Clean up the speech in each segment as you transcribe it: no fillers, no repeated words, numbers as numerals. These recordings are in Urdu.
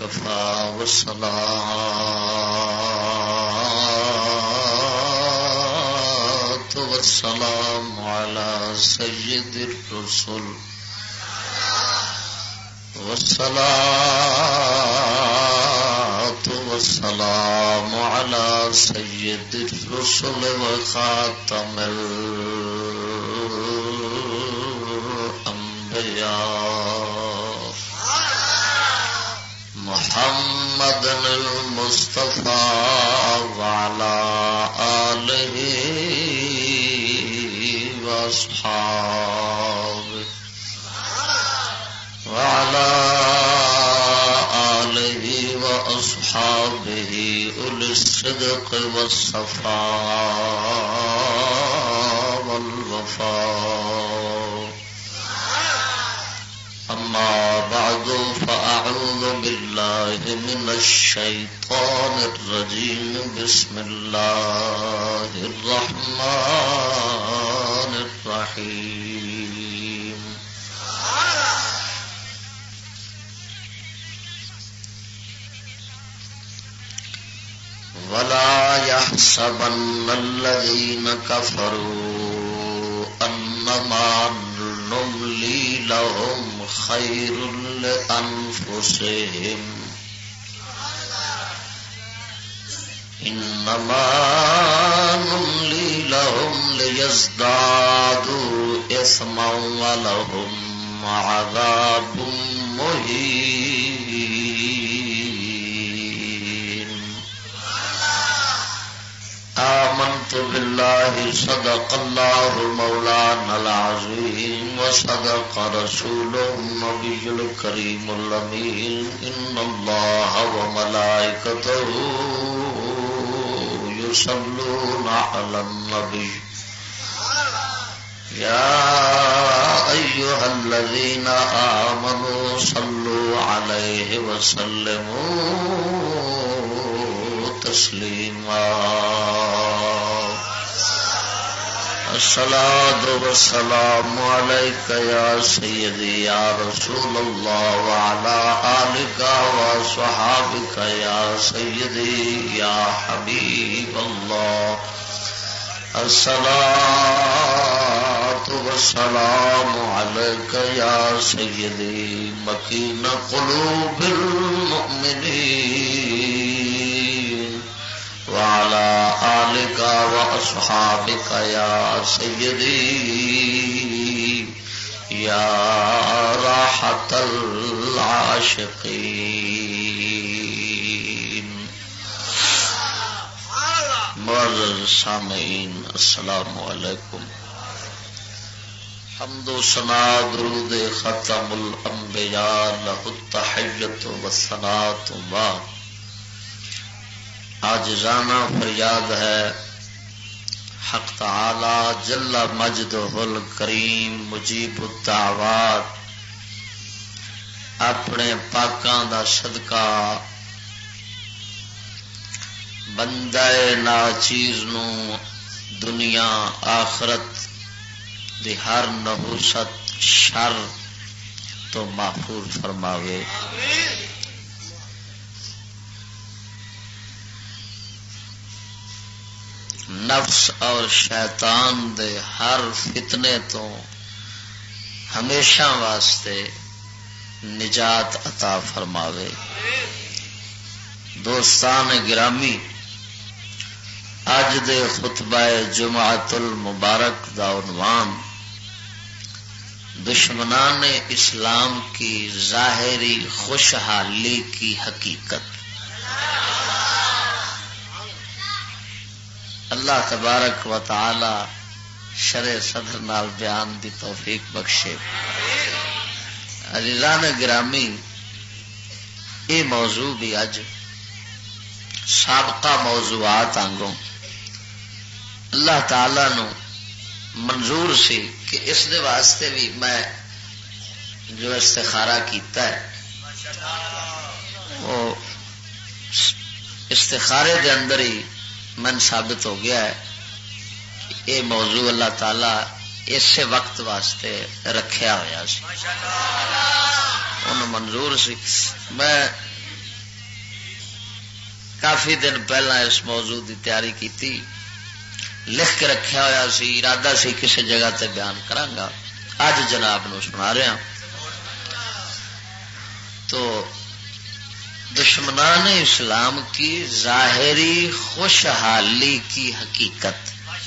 وكفى والصلاة والسلام على سيد الرسل والصلاة والسلام على سيد الرسل وخاتم الأنبياء محمد المصطفى وعلى آله وأصحابه أولي الصدق والصفاء والوفاء. أما بعد فأعوذ بالله من الشيطان الرجيم. بسم الله الرحمن الرحيم. ولا يحسبن الذين كفروا أنما نملي لهم خير لأنفسهم إنما نملي لهم ليزدادوا إثما ولهم عذاب مهين. آمنت بالله صدق الله مولانا العظيم وصدق رسوله النبي الكريم الأمين. إن الله وملائكته يصلون على النبي يا أيها الذين آمنوا صلوا عليه وسلموا تسليما. الصلاة والسلام عليك يا سيدي يا رسول الله وعلى آلك وصحابك يا سيدي يا حبيب الله. الصلاة والسلام عليك يا سيدي مكين قلوب المؤمنين وعلى آلك وأصحابك يا سيدي يا راحة العاشقين. معزز سامعین السلام علیکم. حمد و ثنا درود ختم الانبیاء لہ التحیۃ والثناء. بعد عاجزانہ فریاد ہے حق تعالی جل مجدہ الکریم مجیب الدعوات اپنے پاکاں دا صدقہ بندہ ناچیز نو دنیا آخرت دی ہر نحوست شر تو محفوظ فرماوے. نفس اور شیطان دے ہر فتنے تو ہمیشہ واسطے نجات عطا فرماوے. دوستان گرامی، اج دے خطبہ جمعۃ المبارک دا عنوان دشمنان اسلام کی ظاہری خوشحالی کی حقیقت. اللہ تبارک و تعالی شرع صدر نال بیان دی توفیق بخشے. عزیزان گرامی، یہ موضوع بھی اج سابقہ موضوعات آنگوں اللہ تعالی نو منظور سی کہ اس دے واسطے بھی میں جو استخارہ کیتا ہے وہ استخارے دے اندر ہی من ثابت ہو گیا ہے کہ یہ موضوع اللہ تعالی اسے وقت واسطے رکھیا ہوا سی، انہوں منظور سی. میں کافی دن پہلا اس موضوع کی تیاری کی، لکھ کے رکھا ہوا سی، ارادہ سی کسی جگہ تے بیان کرانگا، اج جناب نو سنا رہا۔ تو دشمنان اسلام کی ظاہری خوشحالی کی حقیقت،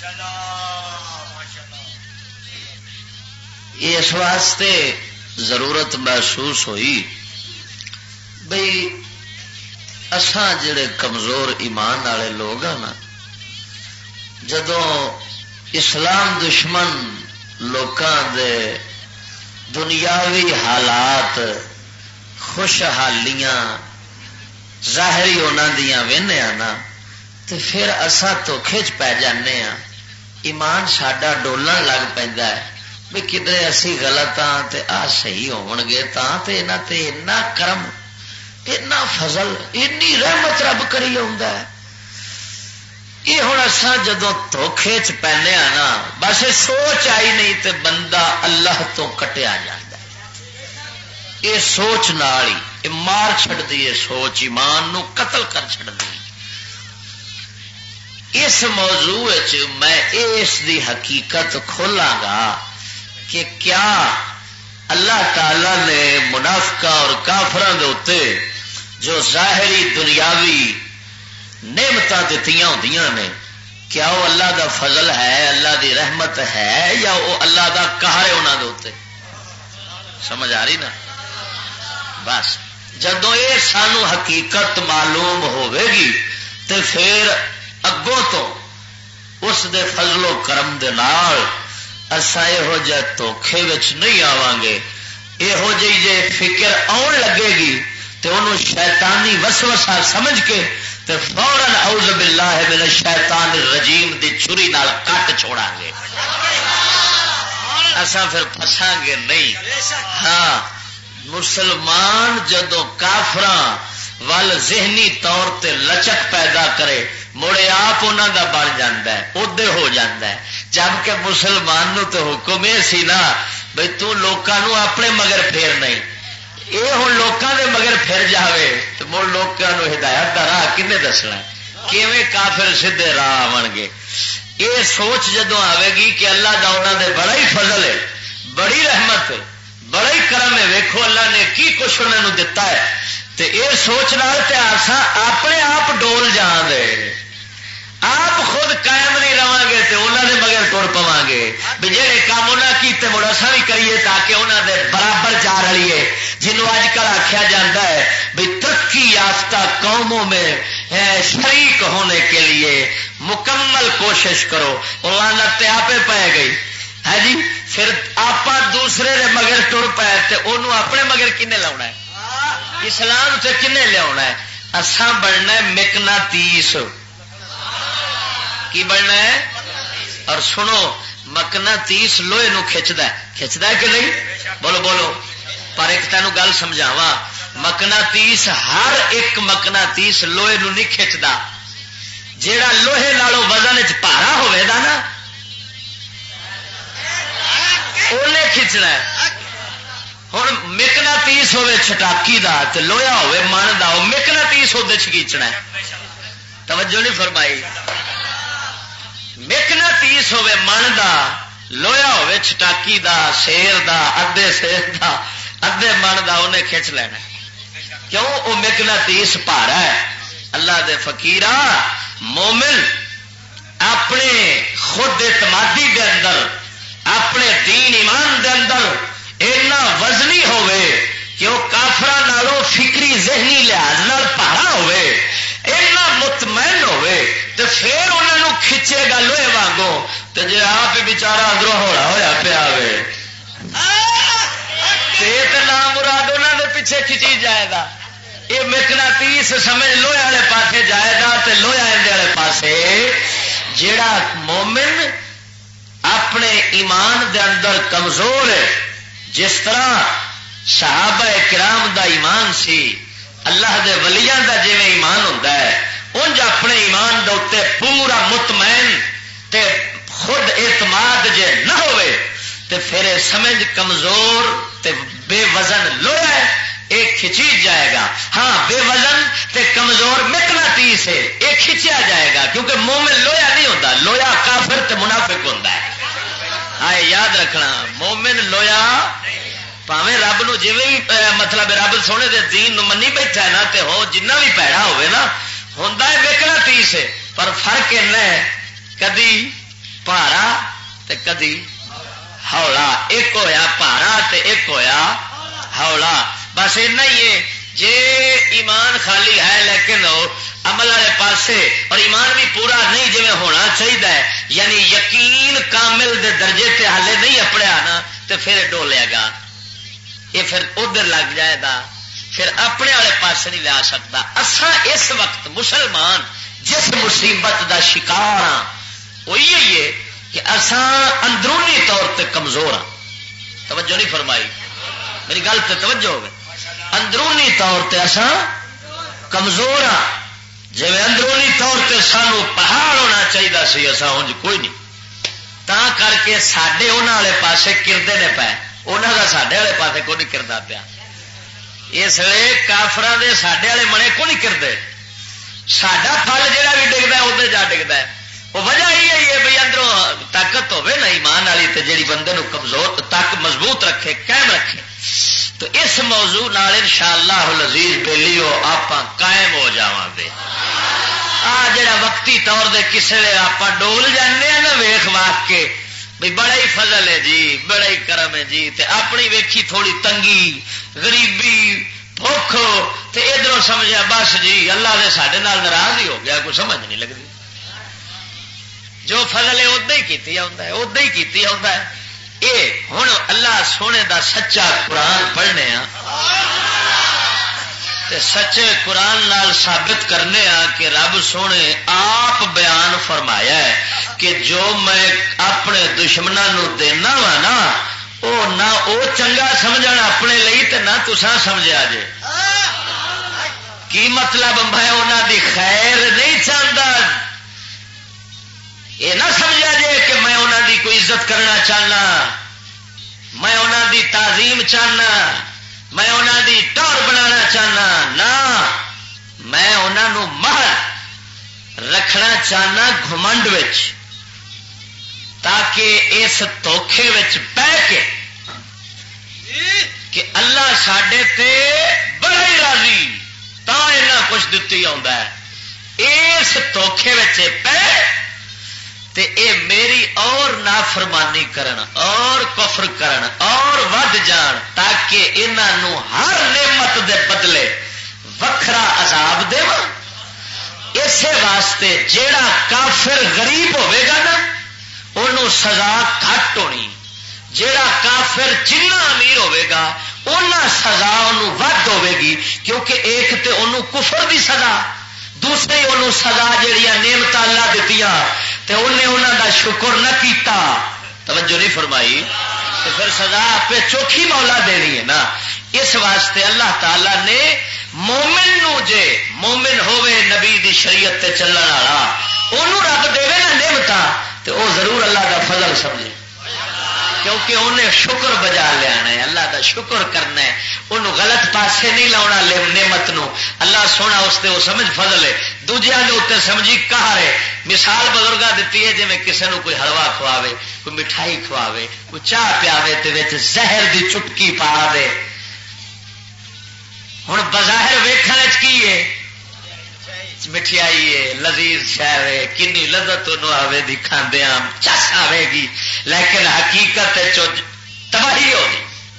یہ اس واسطے ضرورت محسوس ہوئی بھئی اساں جڑے کمزور ایمان والے لوگ ہیں نا، جدوں اسلام دشمن لوکاں دے دنیاوی حالات خوشحالیاں ظاہری انہاں دیاں وینے نا، تے پھر اساں دھوکھے چ پی جانے ہاں، ایمان ساڈا ڈولن لگ پیندا ہے بھی کدھر اسی غلط ہاں تے آ صحیح ہون گے تاں تے انہاں تے اتنا کرم، اتنا فضل، اتنی رحمت رب کری ہوندا ہے۔ یہ ہوں اصا جدو دھوکھے چ پینے نا، بس سوچ آئی نہیں تے بندہ اللہ تو کٹیا جاتا ہے۔ یہ سوچ نال ہی یہ مار چھڑ دی، سوچ ایمان نو قتل کر چھڑ دی۔ اس موضوع میں اس دی حقیقت کھولاں گا کہ کیا اللہ تعالی نے منافقہ اور کافراں دے اوتے جو ظاہری دنیاوی نعمتاں دتیاں ہوندیاں نے، کیا وہ اللہ دا فضل ہے، اللہ دی رحمت ہے، یا وہ اللہ دا قہر ہے انہاں دے اوتے؟ سمجھ آ رہی نا؟ بس جدوں یہ سانو حقیقت معلوم ہوے گی تے پھر اگوں تو اس دے فضل و کرم دے نال اساں یہو جہ دھوکھے وچ نہیں آواں گے۔ یہو جی جے فکر آن لگے گی تے انہوں شیطانی وسوسہ سمجھ کے تے فوراً اعوذ باللہ من الشیطان الرجیم دی چھری نال کٹ چھوڑاں گے، اساں پھر پھساں گے نہیں۔ ہاں، مسلمان جدو کافراں ول ذہنی طور تے لچک پیدا کرے، مڑے آپ انہاں دا بن جاندا ہے، اودے ہو جاندا ہے۔ جبکہ مسلمان نو تو حکم یہ سی نا بھئی تو لوکاں نو اپنے مگر پھیر نہیں، یہ ہوں لوکاں دے مگر پھر جاوے تو مڑ لوکاں نو ہدایت دا راہ کنے دسنا، کیویں کافر سیدھے راہ آون گے۔ یہ سوچ جدوں آوے گی کہ اللہ دا انہاں دے بڑا ہی فضل ہے، بڑی رحمت ہے، بڑا ہی کرم ہے، ویکھو اللہ نے کی کچھ انہاں نو دتا ہے، تے یہ سوچ نال تے اساں اپنے آپ ڈول جان دے، آپ خود قائم نہیں رہاں گے تے انہاں دے مگر ٹر پواں گے بھی جہے کام انہاں کیتے مڑ اساں بھی کریے تاکہ انہاں دے برابر جا رلیے۔ جنہوں اج کل آخیا جاتا ہے بھی ترقی یافتہ قوموں میں شریک ہونے کے لیے مکمل کوشش کرو، لعنت تے آپے پے گئی ہے جی۔ پھر آپ دوسرے دے مگر ٹر پے تے انہوں اپنے مگر کنے لاؤنا ہے، اسلام تے کنے لیا ہے؟ اساں بننا ہے مقناطیس۔ کی بننا ہے؟ اور سنو، مقناطیس لوہے نو کھچدا ہے کہ نہیں؟ بولو بولو۔ پر ایک تینوں گل سمجھاواں، مقناطیس ہر ایک مقناطیس لوہے نو نہیں کھچدا، جیڑا لوہے نالوں وزن وچ بھارا ہوے دا نا اونے کھچنا ہے۔ ہن مقناطیس ہوے چھٹاکی دا تے لوہا ہوے من دا، او مقناطیس اودے چ کھچنا ہے۔ توجہ نہیں فرمائی؟ مقناطیس ہوے من دا، لوہا ہوے چھٹاکی دا، شیر دا، ادھے شیر دا، ادھے من دا، انہیں کھچ لینا۔ کیوں؟ وہ مقناطیس بھارا ہے۔ اللہ دے فقیرا، مومن اپنے خود اعتمادی دے اندر، اپنے دین ایمان دے اندر اینا وزنی ہوئے کہ وہ کافراں نالوں فکری ذہنی لحاظ نال بھارا ہوئے، اینا مطمئن ہوئے، تو پھر انہوں نے کھچے گا لوہے وانگوں، تو جی آپ بیچارہ اندروں ہوڑا ہویا پیا ہوئے تے نام مراد انہوں نے پیچھے کھچی جائے گا۔ یہ مقناطیس سمجھ لوہے والے پاسے جائے گا تے لوہے والے پاسے۔ جیڑا مومن اپنے ایمان دے اندر کمزور ہے، جس طرح صحابہ کرام دا ایمان سی، اللہ دے ولیاں دا جویں ایمان ہوندا ہے، انج اپنے ایمان دے اوتے پورا مطمئن تے خود اعتماد جے نہ ہوئے تے پھر سمجھ کمزور تے بے وزن لوہا ہے، ایک کھچی جائے گا. ہاں بے وزن تے کمزور مقناطیس ہے یہ کھچیا جائے گا کیونکہ مومن لویا نہیں ہوتا. لویا کافر تے منافق ہوتا ہے. آئے یاد رکھنا مومن لویا پاویں رب نو جویں بھی مطلب رب سونے دے دین نو منی بیٹھا ہے نا تے ہو جنہ بھی پیڑا ہوئے نا ہوندا ہے مقناطیس ہے. پر فرق اینا ہے کدی پارا تے کدی ہولا. ایک ہویا پارا تے ایک ہویا ہولا. بس اینا ہی ہے. جے ایمان خالی ہے لیکن عمل والے پاسے اور ایمان بھی پورا نہیں جی ہونا چاہیے یعنی یقین کامل دے درجے تے حالے نہیں اپڑیا نا تے پھر ڈولے گا یہ پھر ادھر لگ جائے گا پھر اپنے والے پاس نہیں لیا سکتا. اساں اس وقت مسلمان جس مصیبت دا شکار ہاں وہ یہی ہے کہ اساں اندرونی طور تے کمزور ہاں. توجہ نہیں فرمائی میری گل تے توجہ ہو گئی. اندرونی طور تے اساں کمزور ہاں. جی اندرونی طور تے سانو پہاڑ ہونا چاہیے سی اساں ہوں کوئی نہیں. تا کر کے سڈے انہوں والے پاسے کردے نے پے انہوں کا سڈے والے پاسے کو نہیں کرتا پیا. اس لیے کافران دے سڈے والے منے کو نہیں کرتے. سڈا پھل جہاں بھی ڈگتا ہے ادھر جا ڈگتا ہے. وہ وجہ یہی ہے بھائی اندروں طاقت ہوے نا ایمان والی تے جیڑی بندے نو کمزور تک مضبوط رکھے قائم رکھے. تو اس موضوع نال انشاءاللہ العزیز بیلیو آپ قائم ہو جاواں گے. آ جڑا وقتی طور دے کسے ویلے آپ ڈول جانے نا ویخ واق کے بھئی بڑا ہی فضل ہے جی بڑا ہی کرم ہے جی تے اپنی ویکھی تھوڑی تنگی غریبی بھوک تے ادھروں سمجھا بس جی اللہ نے ساڈے نال ناراض ہی ہو گیا کوئی سمجھ نہیں لگتی. جو فضل ہے ادا ہی کیتی آندا ہے ادا ہی کیتی آندا ہے. اے ہن اللہ سونے دا سچا قرآن پڑھنے ہاں تے سچے قرآن نال ثابت کرنے ہاں کہ رب سونے آپ بیان فرمایا ہے کہ جو میں اپنے دشمنوں نو دینا وا نا او نہ او چنگا سمجھن اپنے لئی تے نہ تساں سمجھا جے. کی مطلب میں انہاں دی خیر نہیں چاہتا یہ نہ سمجھا جے کہ میں انہاں دی کوئی عزت کرنا چاہنا میں انہاں دی تعظیم چاہنا میں انہاں دی ٹور بنانا چاہنا نہ میں انہاں نو مہر رکھنا چاہنا گھمنڈ وچ تاکہ اس دھوکھے وچ پے کے کہ اللہ ساڈے تے بڑا ہی راضی تا اینا کچھ دتی آندا ہے اس دھوکھے وچ پے تے اے میری اور نافرمانی کرن اور کفر کرن اور ود جان تاکہ انہاں نو ہر نعمت دے بدلے وکھرا عذاب دیواں. اسی واسطے جیڑا کافر غریب ہوے گا نا انہوں سزا گھٹ ہونی. جیڑا کافر جنہ امیر ہوے گا انہاں سزا انہوں ود ہوے گی کیونکہ ایک تے انہوں کفر دی سزا دوسری انہوں سزا جہیا نعمت اللہ دتیاں تے انہیں انہوں دا شکر نہ کیتا توجہ نہیں فرمائی تو پھر سزا آپ چوکھی مولا دینی ہے نا. اس واسطے اللہ تعالی نے مومن نو جے مومن ہوے نبی دی شریعت تے چلن والا انہوں رب دے نا نعمتاں تے او ضرور اللہ دا فضل سمجھے کیونکہ انہیں شکر بجا لیا ہے اللہ دا شکر کرنا ہے انہوں غلط پاسے نہیں لاؤنا نعمت نو. اللہ سونا اس تے وہ سمجھ فضل ہے دوجیاں دے اوتے سمجھی قہر ہے. مثال بزرگاں دتی ہے جی میں کسے نو کوئی حلوا کھواوے کوئی مٹھائی کھواوے کوئی چاہ پیاوے تے وچ زہر دی چٹکی پا دے. ہن بظاہر ویکھن وچ کی ہے مٹھائی ہے لذیذ شہر ہے کنی لذت آئے دی کھاندیاں چس آئے گی لیکن حقیقت تباہی ہوگی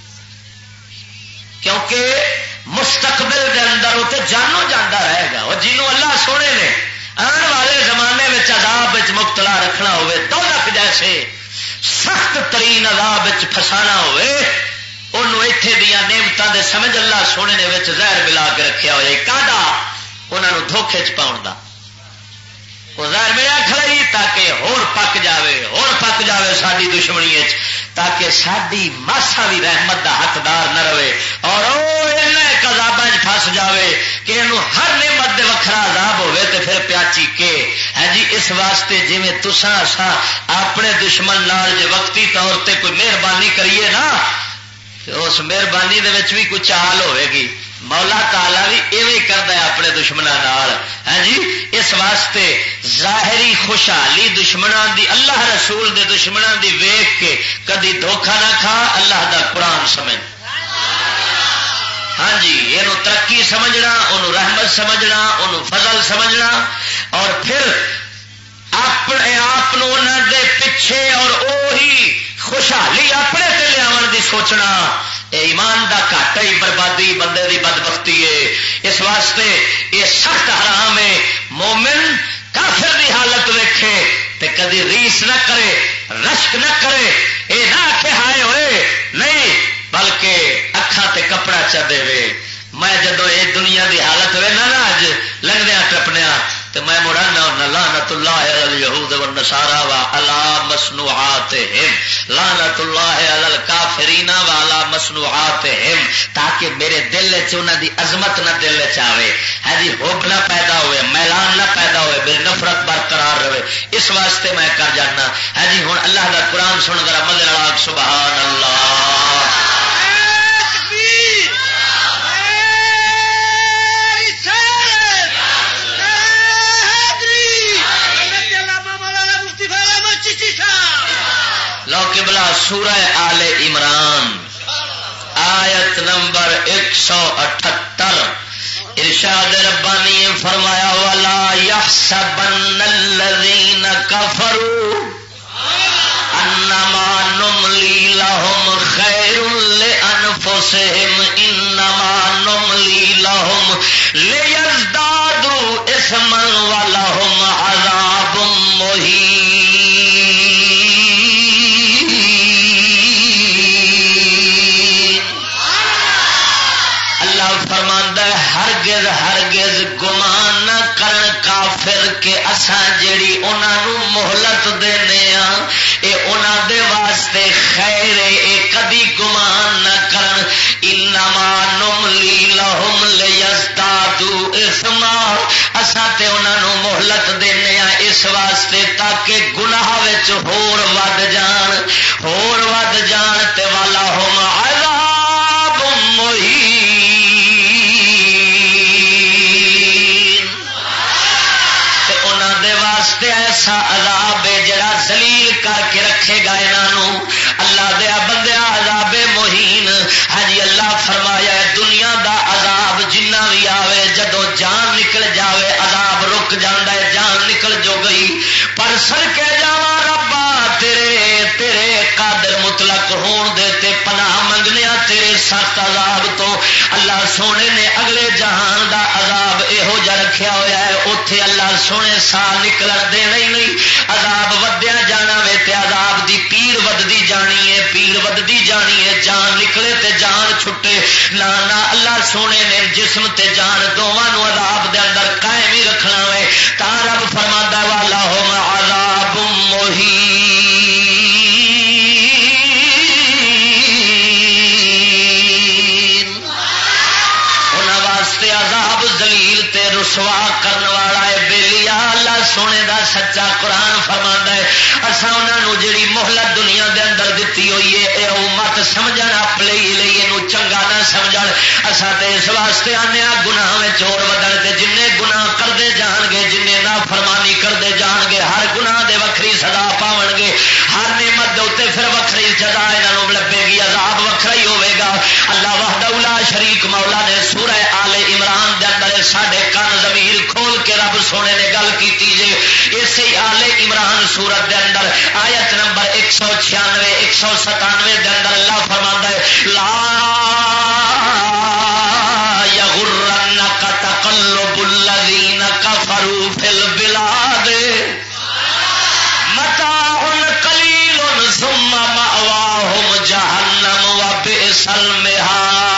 کیونکہ مستقبل دے اندر اتنے جانو جانا رہے گا. اور جنوں اللہ سونے نے آنے والے زمانے میں عذاب مبتلا رکھنا ہوئے دوزخ جیسے سخت ترین عذاب پھسانا ہوئے انہوں ایتھے دیا نعمتاں دے سمجھ اللہ سونے نے زہر ملا کے رکھیا ہوئے کاڈا انہوں دھوکھے چ پاؤن دا وہ زہر ملا کھڑی تاکہ ہور پک جاوے ساری دشمنی تاکہ ساری ماسا بھی رحمت دا حقدار نہ رہے اور ایک عذاب پھس جاوے کہ انہوں ہر نعمت دے وکھرا عذاب ہوئے تے پھر پیاچی کے ہے جی. اس واسطے جی میں تساں اساں اپنے دشمن نال جے وقتی طور تے کوئی مہربانی کریے نا اس مہربانی بھی کوئی چال ہوے گی. مولا تعالی بھی ایویں کرتا ہے اپنے دشمنوں. ہاں جی اس واسطے ظاہری خوشحالی دشمنوں دی اللہ رسول دے دشمنوں دی ویخ کے کدی دھوکھا نہ کھا. اللہ دا قرآن سمجھ. ہاں جی یہ ترقی سمجھنا، انہوں رحمت سمجھنا، انہوں فضل سمجھنا، اور پھر اپنے آپ دے پیچھے اور وہی خوشحالی اپنے تے لیا دی سوچنا. اے ایمان دا گھاٹا ہی بربادی بندے دی بدبختی ہے. اس واسطے یہ سخت حرام ہے. مومن کافر دی حالت ویکھے تے کدی ریس نہ کرے، رشک نہ کرے، اے نہ آکھے ہائے ہوئے نہیں، بلکہ اکھاں تے کپڑا چا دے. میں جدو یہ دنیا دی حالت ہوئے نا اج لنگدیا ٹپنیا تو میں مڑانا ہونا لعنت اللہ علی الیہود والنصارى وعلی مصنوعاتہم، لعنت اللہ علی الکافرین وعلی مصنوعاتہم، تاکہ میرے دل انہاں دی عظمت نہ دل آوے. ہاں جی حب نہ پیدا ہوئے، میلان نہ پیدا ہوئے، میری نفرت برقرار رہے. اس واسطے میں کر جانا. ہاں جی ہوں اللہ دا قرآن سن ذرا مدد نال سبحان اللہ. لو قبلہ سورہ آل عمران آیت نمبر 178 ارشاد ربانی فرمایا وَلَا يَحْسَبَنَّ الَّذِينَ كَفَرُوا أَنَّمَا نُمْلِي لَهُمْ خَيْرٌ لِأَنفُسِهِمْ إِنَّمَا نُمْلِي لَهُمْ لِيَزْدَادُوا إِثْمًا وَلَهُمْ عَذَابٌ مُهِينٌ. ہرگز ہرگز گمان نہ کرن کافر کے اساں جیڑی انہاں مہلت دینے ہاں اے انہاں دے واسطے خیر اے کدی گمان نہ کرن. انما نملی لہم لیزدادوا اثما، اساں تے انہاں مہلت دینے ہاں اس واسطے تاکہ گناہ وچ ہور ود جان، ہور ود جان. تے ولہم عذاب مہین، ایسا عذاب ہے جڑا ذلیل کر کے رکھے گا انہوں. اللہ دیا بندیا عذاب مہین. ہاں جی اللہ فرمایا دنیا دا عذاب جنہ بھی آوے جدو جان نکل جاوے عذاب رک جاندہ ہے، جان نکل جو گئی. پر سر کے جاوا ربا تیرے تیرے قادر مطلق ہون دے تے پناہ منگنے تیرے سخت عذاب تو. اللہ سونے نے اگلے جہان دا عذاب یہو جا رکھیا ہوا ہے، اوتھے اللہ سونے سا نکل دینا ہی نہیں. عذاب ودیا جانا وے تے عذاب دی پیر ودی جانی ہے، پیر ودی جانی ہے. جان نکلے تے جان چھٹے نہ اللہ سونے نے جسم تے جان دونوں عذاب دے اندر قائم ہی رکھنا وے. تا رب فرماتا والا ہو عذاب مہین، انہاں واسطے عذاب ذلیل تے رسوا کرنے والا ہے. بیلیا اللہ سونے دا سچا قرآن فرماندا ہے اساں انہاں نو جڑی مہلت دنیا دے اندر دتی ہوئی ہے اے امت سمجھن اپنے لیے اینو چنگا نہ سمجھن. اساں تے اس واسطے آنے گناہ وچ ہور ودن تے جننے گناہ کردے جان گے، جننے نافرمانی کردے جان گے، ہر گناہ دے وکھری سزا پاون گے. ہر نعمت دے اوتے پھر وکھری سزا انہاں نو لبے گی، عذاب وکھرا ہی ہوے گا. اللہ وحدہ لا شریک مولا نے سورہ آل عمران دے اندر ساڈے کان ضمیر کھول کے رب سونے نے گل کیتی جے. اسی آل عمران سورت دے اندر آیت نمبر 196 197 دے اندر اللہ فرماندا ہے لا یغرنک تقلب الذین کفروا فی البلاد متاع قلیل ثم مأواہم جہنم وبئس المہاد.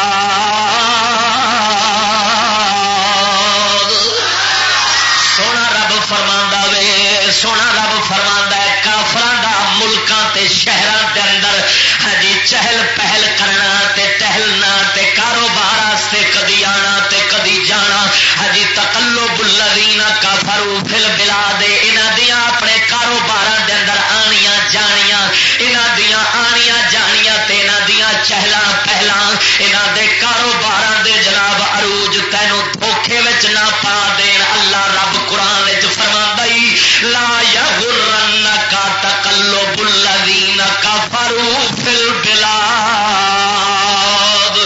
سونا رب فرماندا ہے کافراں دا ملکاں تے شہراں دے اندر ہاں جی چہل پہل کرنا تے ٹہلنا تے کاروبار واسطے کدی آنا تے کدی جانا. ہاں جی تقلب الذین کفروا فی البلاد، انہاں دیاں اپنے کاروباراں دے اندر آنیاں جانیاں، انہاں دیاں آنیاں جانیاں تے انہاں دیاں چہلاں انہاں دے کاروباراں دے جناب عروج تینوں دھوکھے وچ نہ پا دین. اللہ رب قرآن وچ فرماندا ہی لا یغرنک تقلب الذین کفروا فی البلاد.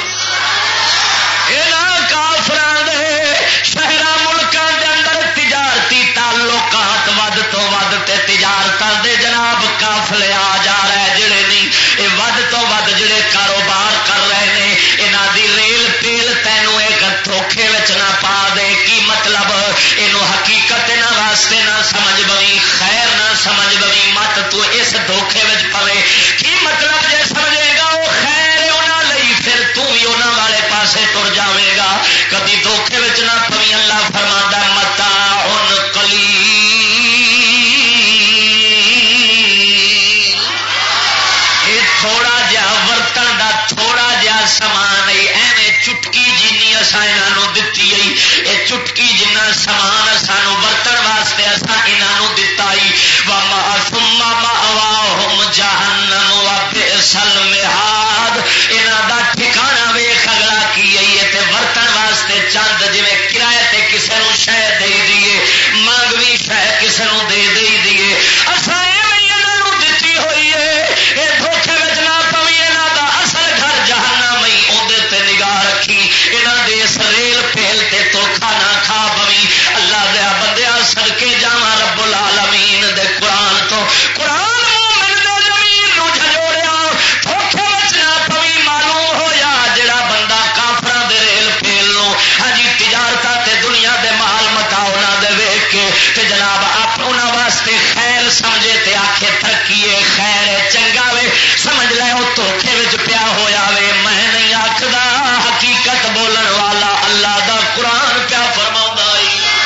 انہاں کافراں دے شہراں ملکاں دے اندر تجارتی تعلقات ود تو ود تے تجارتاں دے جناب قافلے آ جا رہے جڑے نہیں اے ود تو ود جڑے کاروبار کر رہے نے انہاں دی ریل پیل تینوں ایک دھوکھے وچ نہ پا دے. کی مطلب اینو حقیقت انہاں واسطے نہ سمجھ بویں خیر نہ سمجھ بویں مت تو اس دھوکھے وچ پوے. کی مطلب جے سمجھے گا وہ خیر انہاں لئی پھر تو بھی انہاں والے پاسے تر جاویں گا. کبھی دھوکھے وچ نہ پویں. اللہ فرماندا متاع قلیل تھوڑا جا ورتن دا تھوڑا جا سامان ایویں چٹکی جنی اساں انہاں دتی ائی اے چٹکی جنہ سامان سانو ورتن واسطے اساں انہاں دتا ائی. وما ثم مأواہم جہنم وبئس المہاد. انہاں دا ٹھکانہ ویکھ اگلا کی ائی تے ورتن واسطے چند جویں کرایے تے کسے نوں شے دے دیے منگوی شے کسے نوں دے دیے اساں ایویں انہاں دتی ہوئی ہے. اے دھوکھے وچ نہ پوی. انہاں دا اصل گھر جہنم ہی اودے تے نگاہ رکھی. انہاں دے اس ریل پھیل تے دھوکھا نہ کھا پوی. اللہ دے بندیاں صدقے جاواں رب العالمین دے قرآن تو قرآن مومن دے ضمیر نو جھجوڑیا. دھوکھے وچ نہ پوی. معلوم ہویا جڑا بندہ کافراں دے ریل پھیل نو ہاں جی تجارتاں تے دنیا دے مال متا انہاں دے ویکھ کے تے جناب آپ انہاں واسطے خیر سمجھے تے آکھے ترقی ہے خیر ہے چنگا وے سمجھ لے وہ دھوکھے وچ پیا ہویا وے. میں نہیں آکھدا حقیقت بولن والا اللہ دا قرآن پیا فرماؤندا ہے.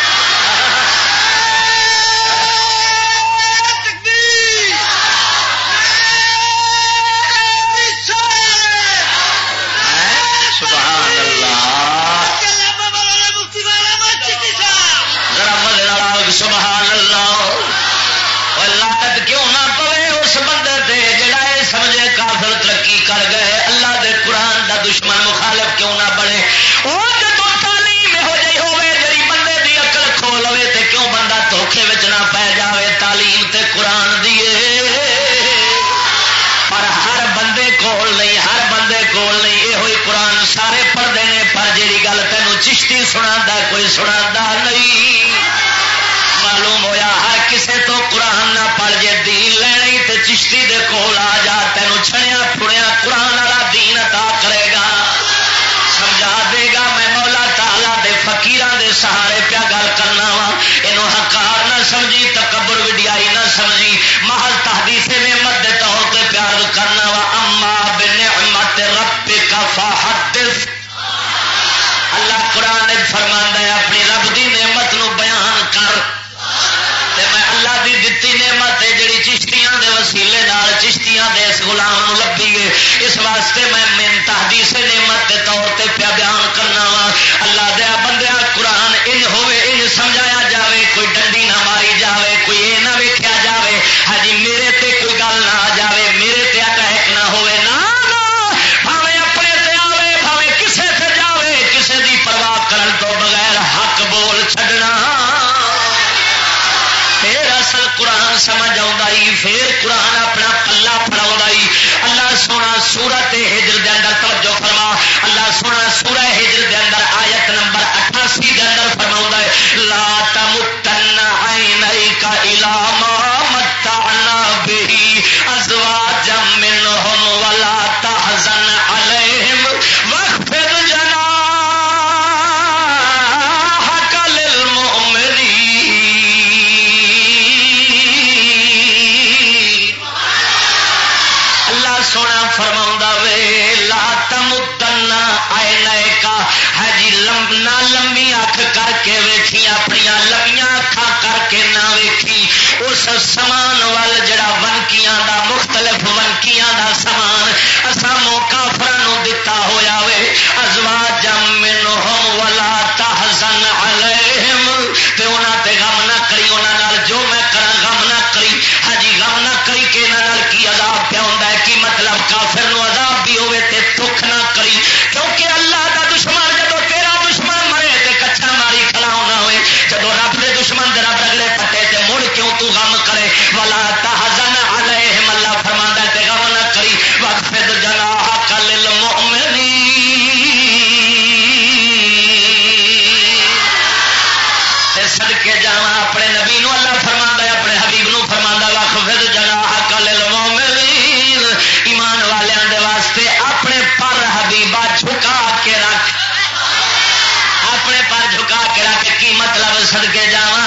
سبحان اللہ ذرا مزے نال سبحان اللہ. لاگت کیوں نہ پوے اس بندے تے جڑا اے سمجھے کافر ترقی کر گئے. اللہ دے قرآن دا دشمن مخالف کیوں نہ بنے. وہ جدوں تعلیم یہو جہی ہوے جڑی بندے دی عقل کھول لوے تے کیوں بندہ دھوکھے وچ نہ پے جاوے. تعلیم تے قرآن دی پر ہر بندے کول نہیں ہر بندے کول نہیں. یہ ہوئی قرآن سارے پڑھتے ہیں پر جیڑی گل تینوں چشتی سنا کوئی سنا نہیں. معلوم ہویا ہر کسے تو قرآن نہ پڑھ جے دین لینی تے چشتی دے کول آ جا تینوں چھڑیا پھڑیا قرآن والا دین عطا کرے گا سمجھا دے گا. میں مولا تعالی دے فقیراں دے سہارے پیا گل کرنا وا. اینو حقار نہ سمجھی تکبر وڈیائی نہ سمجھی محض تحدیث نعمت دے طور تے پیار کرنا وا. اما بنعمت ربک فحدث. اللہ قرآن فرماندا ہے اپنی رب دی نبی نو اللہ فرماندا ہے اپنے حبیب نو فرماندا واخفض جناحک للمؤمنین ایمان والیاں دے واسطے اپنے پر حبیبا جھکا کے رکھ اپنے پر جھکا کے رکھ کی مطلب صدقے جاواں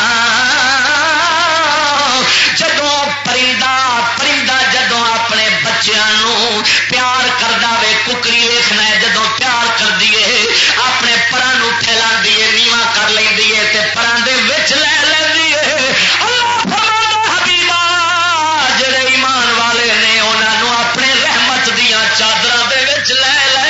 جدوں پرندہ جدوں اپنے بچیاں نو پیار کردا وے ککڑی ویکھنا ہے جدوں پیار کردی ہے اپنے پراں نو پھیلاندی ہے نیواں کر لیندی ہے تے پراں دے وچ لے لیندی ہے اللہ فرماتا حبیبا جڑے ایمان والے نے انہاں نو اپنے رحمت دیاں چادراں دے وچ لے لے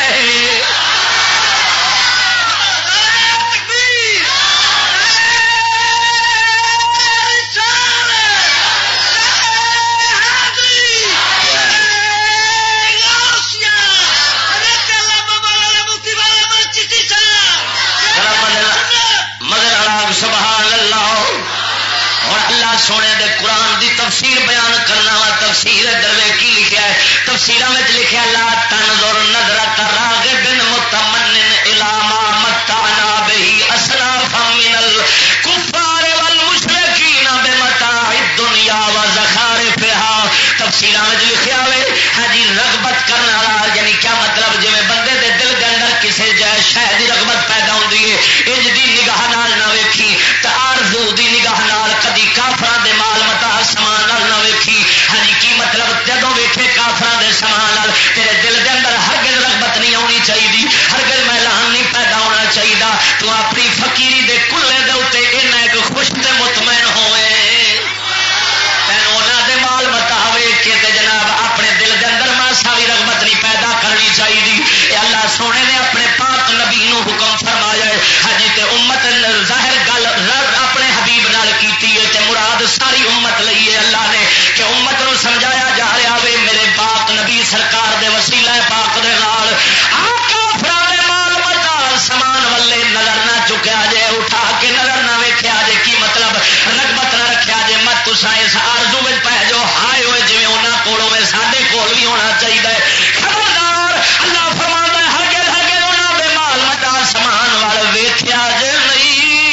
سبحان اللہ. اور اللہ سونے دے قرآن دی تفسیر بیان کرنا وا تفسیر دروے کی لکھا ہے تفسیراں وچ لکھا لا تنظر نظرۃ راغب متمنن الی ما متعنا به اسلافا من الكفار والمشرکین بمتاع الدنیا وزخارفها تفسیراں وچ لکھا ہوئے ہاں جی رغبت کرنے والا یعنی کیا مطلب جویں بندے دے دل دے اندر کسے جائے شے دی رغبت پیدا ہوندی ہے انج دی نگاہ نال نہ ویکھی تے آرزو دی نگاہ نال کدی کافراں دے مال متا سامان نال نہ ویکھی ہاں جی کی مطلب جدوں ویکھے کافراں دے سامان نال تیرے دل دے اندر ہرگز رغبت نہیں ہونی چاہیے ہرگز میلان نہیں پیدا ہونا چاہیے تو اپنی فقیری دے کلے دے اوتے اینا ایک خوش تے مطمئن ہوئے تینوں انہاں دے مال متا ویکھ کے تے جناب اپنے دل دے اندر ماسا بھی رغبت نہیں پیدا کرنی چاہیے اے اللہ سونے نے اپنے پاک نبی نو حکم فرمایا ہے ہاں جی تے امت ظاہر گل اپنے حبیب نال کیتی ہے تے مراد ساری امت لئی ہے اللہ نے کہ امت نو سمجھایا جا رہا وے میرے پاک نبی سرکار دے وسیلہ پاک دے نال کافراں دے مال متا سامان والے نظر نہ چکیا جے اٹھا کے نظر نہ ویکھیا جے کی مطلب رغبت نہ رکھیا جے مت تساں اس آرزو وچ پے جو ہائے ہوئے جویں انہاں کول ہوے ساڈے کول بھی ہونا چاہیے خبردار اللہ فرماندا ہے ہرگز انہاں دے مال متا سامان وال ویکھیا جے نہیں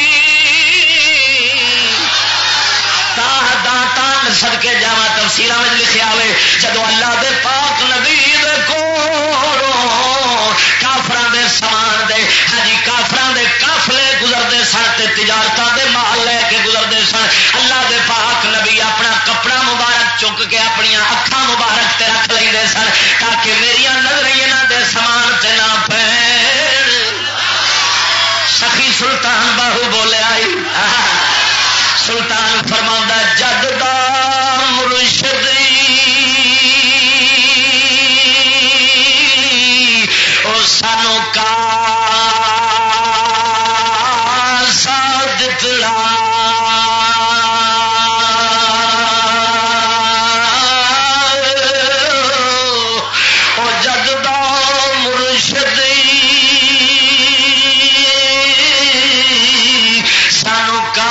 صدقے جاواں تفسیراں وچ لکھیا ہوئے جدوں اللہ دے پاک نبی دے کولوں کافراں دے سامان دے ہاں جی کافراں دے قافلے گزردے سن تے تجارتاں دے مال لے کے گزردے سن اللہ دے پاک نبی اپنا کپڑا مبارک چک کے اپنی اکھاں مبارک تے رکھ لیندے سن تاکہ میریاں نظریں انہاں دے سامان تے نہ پین سخی سلطان باہو بولیا سلطان فرماندہ جد دا مرشدی او سانو کا سادتڑا او جد دا مرشدی سانو کا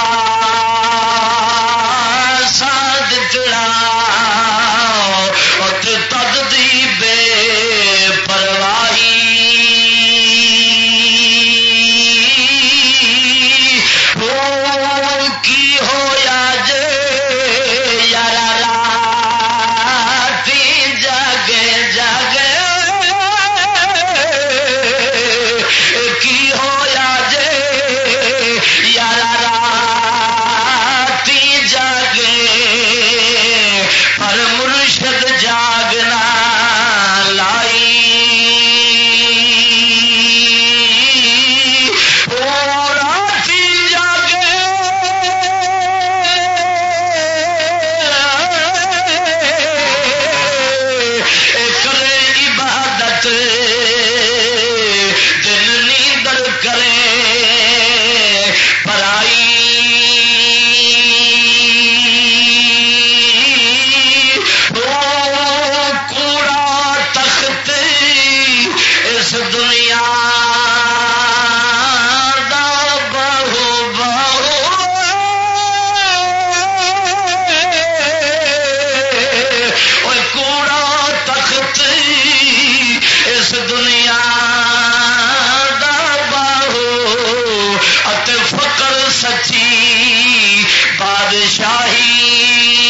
بادشاہی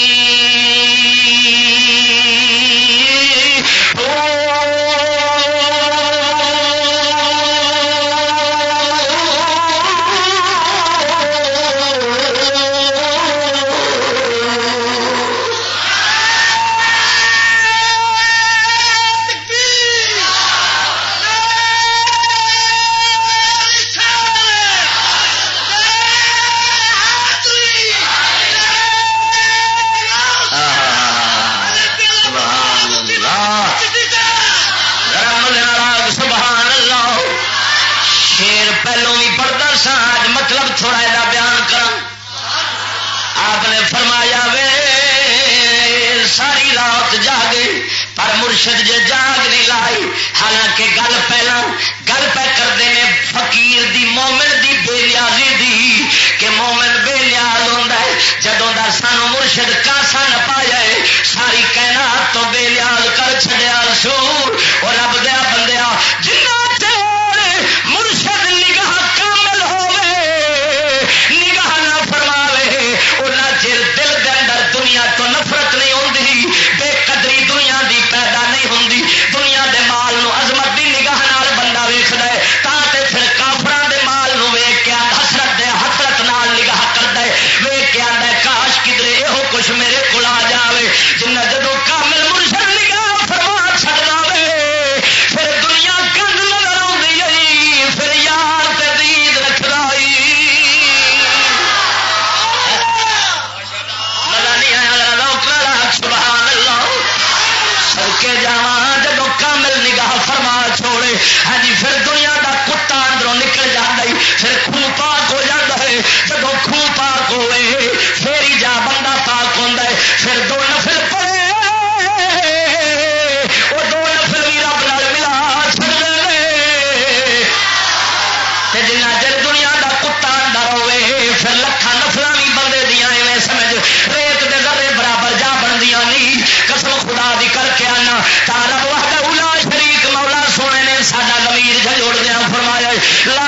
مرشد جے جاگ نہیں لائی حالانکہ گل پہ کرتے ہیں فقیر دی مومن دی بے نیازی دی کہ مومن بے نیاز ہوتا ہے جدوں دا سانو مرشد کاسا نہ پایا ہے ساری کائنات تو بے نیاز کر چھڈیا سو اور رب دیا بندیا جنہ چیر مرشد نگاہ کامل ہوے نگاہ نہ فرماوے اُنہ چیر دل دے اندر دنیا تو نفرت نہیں ہوندی بے قدری دنیا دی پیدا نہیں ہوندی دنیا دے مال نو عظمت دی نگاہ نال بندہ ویکھدا ہے تاں تے پھر کافراں دے مال نو ویکھ کے حسرت نال نگاہ کردا ہے ویکھ کے آندا ہے کاش کدھر ایہو کچھ میرے کول آ جاوے جنہ جدوں کامل مرشد نگاہ فرما چھڈدا وے پھر دنیا گند نظر آوندی ہے پھر یار تے دید رکھدا ہے مزہ نہیں آیا ذوق سبحان اللہ سڑکے جاواں جدوں کامل نگاہ فرما چھوڑے ہاں جی پھر دنیا دا کتا اندروں نکل جاندا ہے پھر خون پاک ہو جاندا ہے جدوں خون پاک ہوئے پھر ہی جا بندہ پاک ہوندا ہے پھر دو نفل پڑھے وہ دو نفل بھی رب نال ملا چھڈدے تے جنہ چر دنیا دا کتا اندر ہوئے پھر لکھاں نفلاں بھی بندے دیاں ایویں سمجھ ریت دے ذرے برابر جا بندیاں نہیں قسم خدا دی کر کے آنا تا رب وحدہ لا شریک مولا سونے نے ساڈا ضمیر جھجوڑ دیا فرمایا لا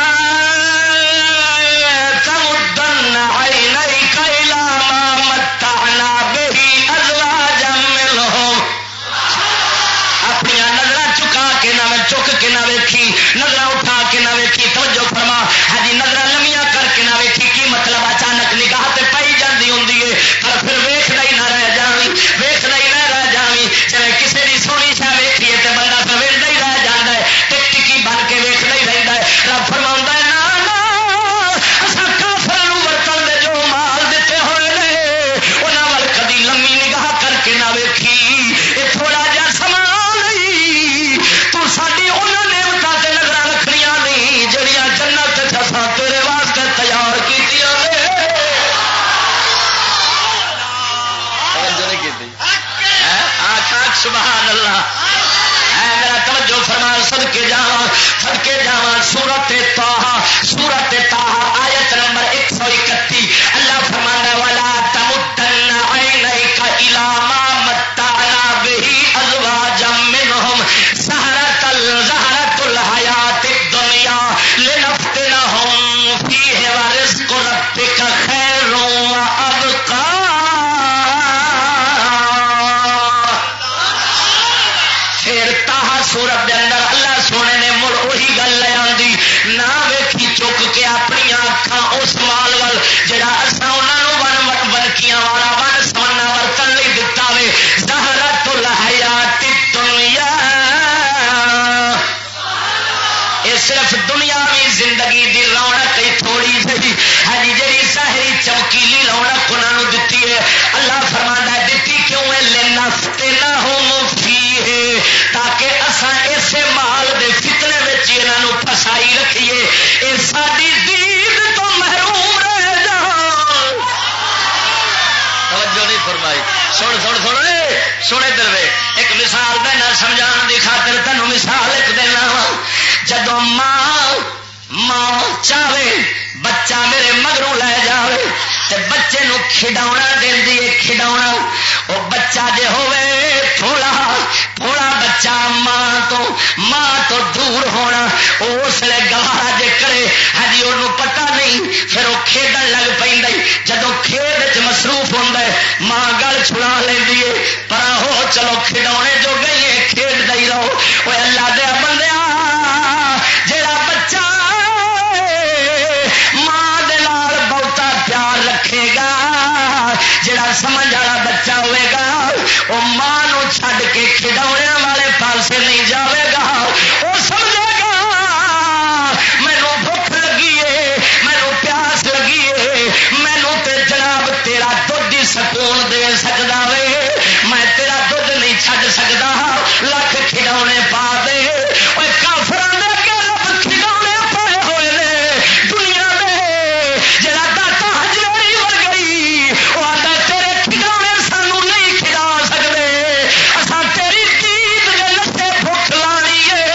تمدن عینیک الی ما متعنا به ازواجا منهم اپنی نظر چکا کے نہ چک کے نہ ویکھی نظر اٹھا کے نہ ویکھی توجہ فرما ہاں جی نظر لمیاں کر کے نہ ویکھی کی مطلب اچانک نگاہ تے پئی جاندی ہوندی ہے پر پھر ویکھدا ہی نہ رہ جاویں ویکھدا ہی نہ رہ جاویں جے کسے دی سونی شے ویکھیے تے بندہ پھر ویکھدا ہی رہ جاندا ہے ٹک ٹکی بن کے ویکھدا ہی رہندا ہے رب فرماوندا ہے نا اساں کافراں نوں ورتن دے جو مال دتے ہوئے نے انہاں ول کدی لمبی نگاہ کر کے نہ ویکھی اے تھوڑا جہا سامان نہیں تو ساڈی انہاں نعمتاں تے نظر رکھنیاں نہیں جڑیاں جنت تے اساں تیرے واسطے تیار کیتیاں نے توجہ نہیں کیتی آخ سبحان اللہ میرا توجہ فرما صدقے جاواں سورت طہ آیت نمبر 131 اللہ فرمانا والا تمدن عینیک الی ما متعنا به ازواجا منهم زہرۃ الحیات الدنیا لنفتنهم فیہ ورزق ربک خیر وابقی سورت دے اندر اللہ سونے نے مڑ وہی گل لے آندی نہ ویکھی چک کے اپنی اکھاں اس مال ول جڑا اساں انہاں نوں ونکیاں والا ون سمنا ورتن لئی دتا وے زہرۃ الحیات الدنیا اے صرف دنیاوی زندگی دی رونق ہی تھوڑی جہی ہاں جی جڑی ظاہری چمکیلی رونق انہاں نوں دتی ہے اللہ فرماندا ہے دتی کیوں ہے لنفتنہم فیہ تاکہ اساں اسے مال دے فتنے وچ انہاں نوں پھسائی رکھیے اے ساڈی دید تو محروم رہ جان توجہ نہیں فرمائی سن ادھر وے ایک مثال دینا سمجھان دی خاطر تینوں مثال ایک دینا جدوں ماں چاہے بچہ میرے مگروں لے جاوے تے بچے نو کھڈاونا دیندی ہے کھڈاونا او بچہ جے ہوے تھوڑا بچہ ماں تو دور ہونا اس لیے گوارا جے کرے ہاں جی انہوں پتہ نہیں پھر وہ کھیڈن لگ پہ جدو کھیڈ چ مصروف ماں گل چھڑا لینی ہے پر ہو چلو کھڈونے جو گئی ہے کھیڈ دئی رہو. وہ اللہ دیا بندیا جڑا بچہ ماں دے نال بہتا پیار رکھے گا جڑا سمجھ والا بچہ ہوئے گا وہ ماں نو چھڈ کے کھڈونے والے پاسے نہیں جاوے گا. وہ سمجھے گا مینو بھوک لگی ہے مینو پیاس لگی ہے مینو تے جناب تیرا دودھ ہی سکون دے سکتا وے میں تیرا دودھ نہیں چھڈ سکتا لکھ کھڈونے پا دے. کافراں دے اگے رب کھڈونے پائے ہوئے نے دنیا دے جڑا داتا ہجوری ورگئی وہ آتا تیرے کھڈونے سانو نہیں کھلا سکتے اساں تیری دید دے لتے بھوک لانی ہے.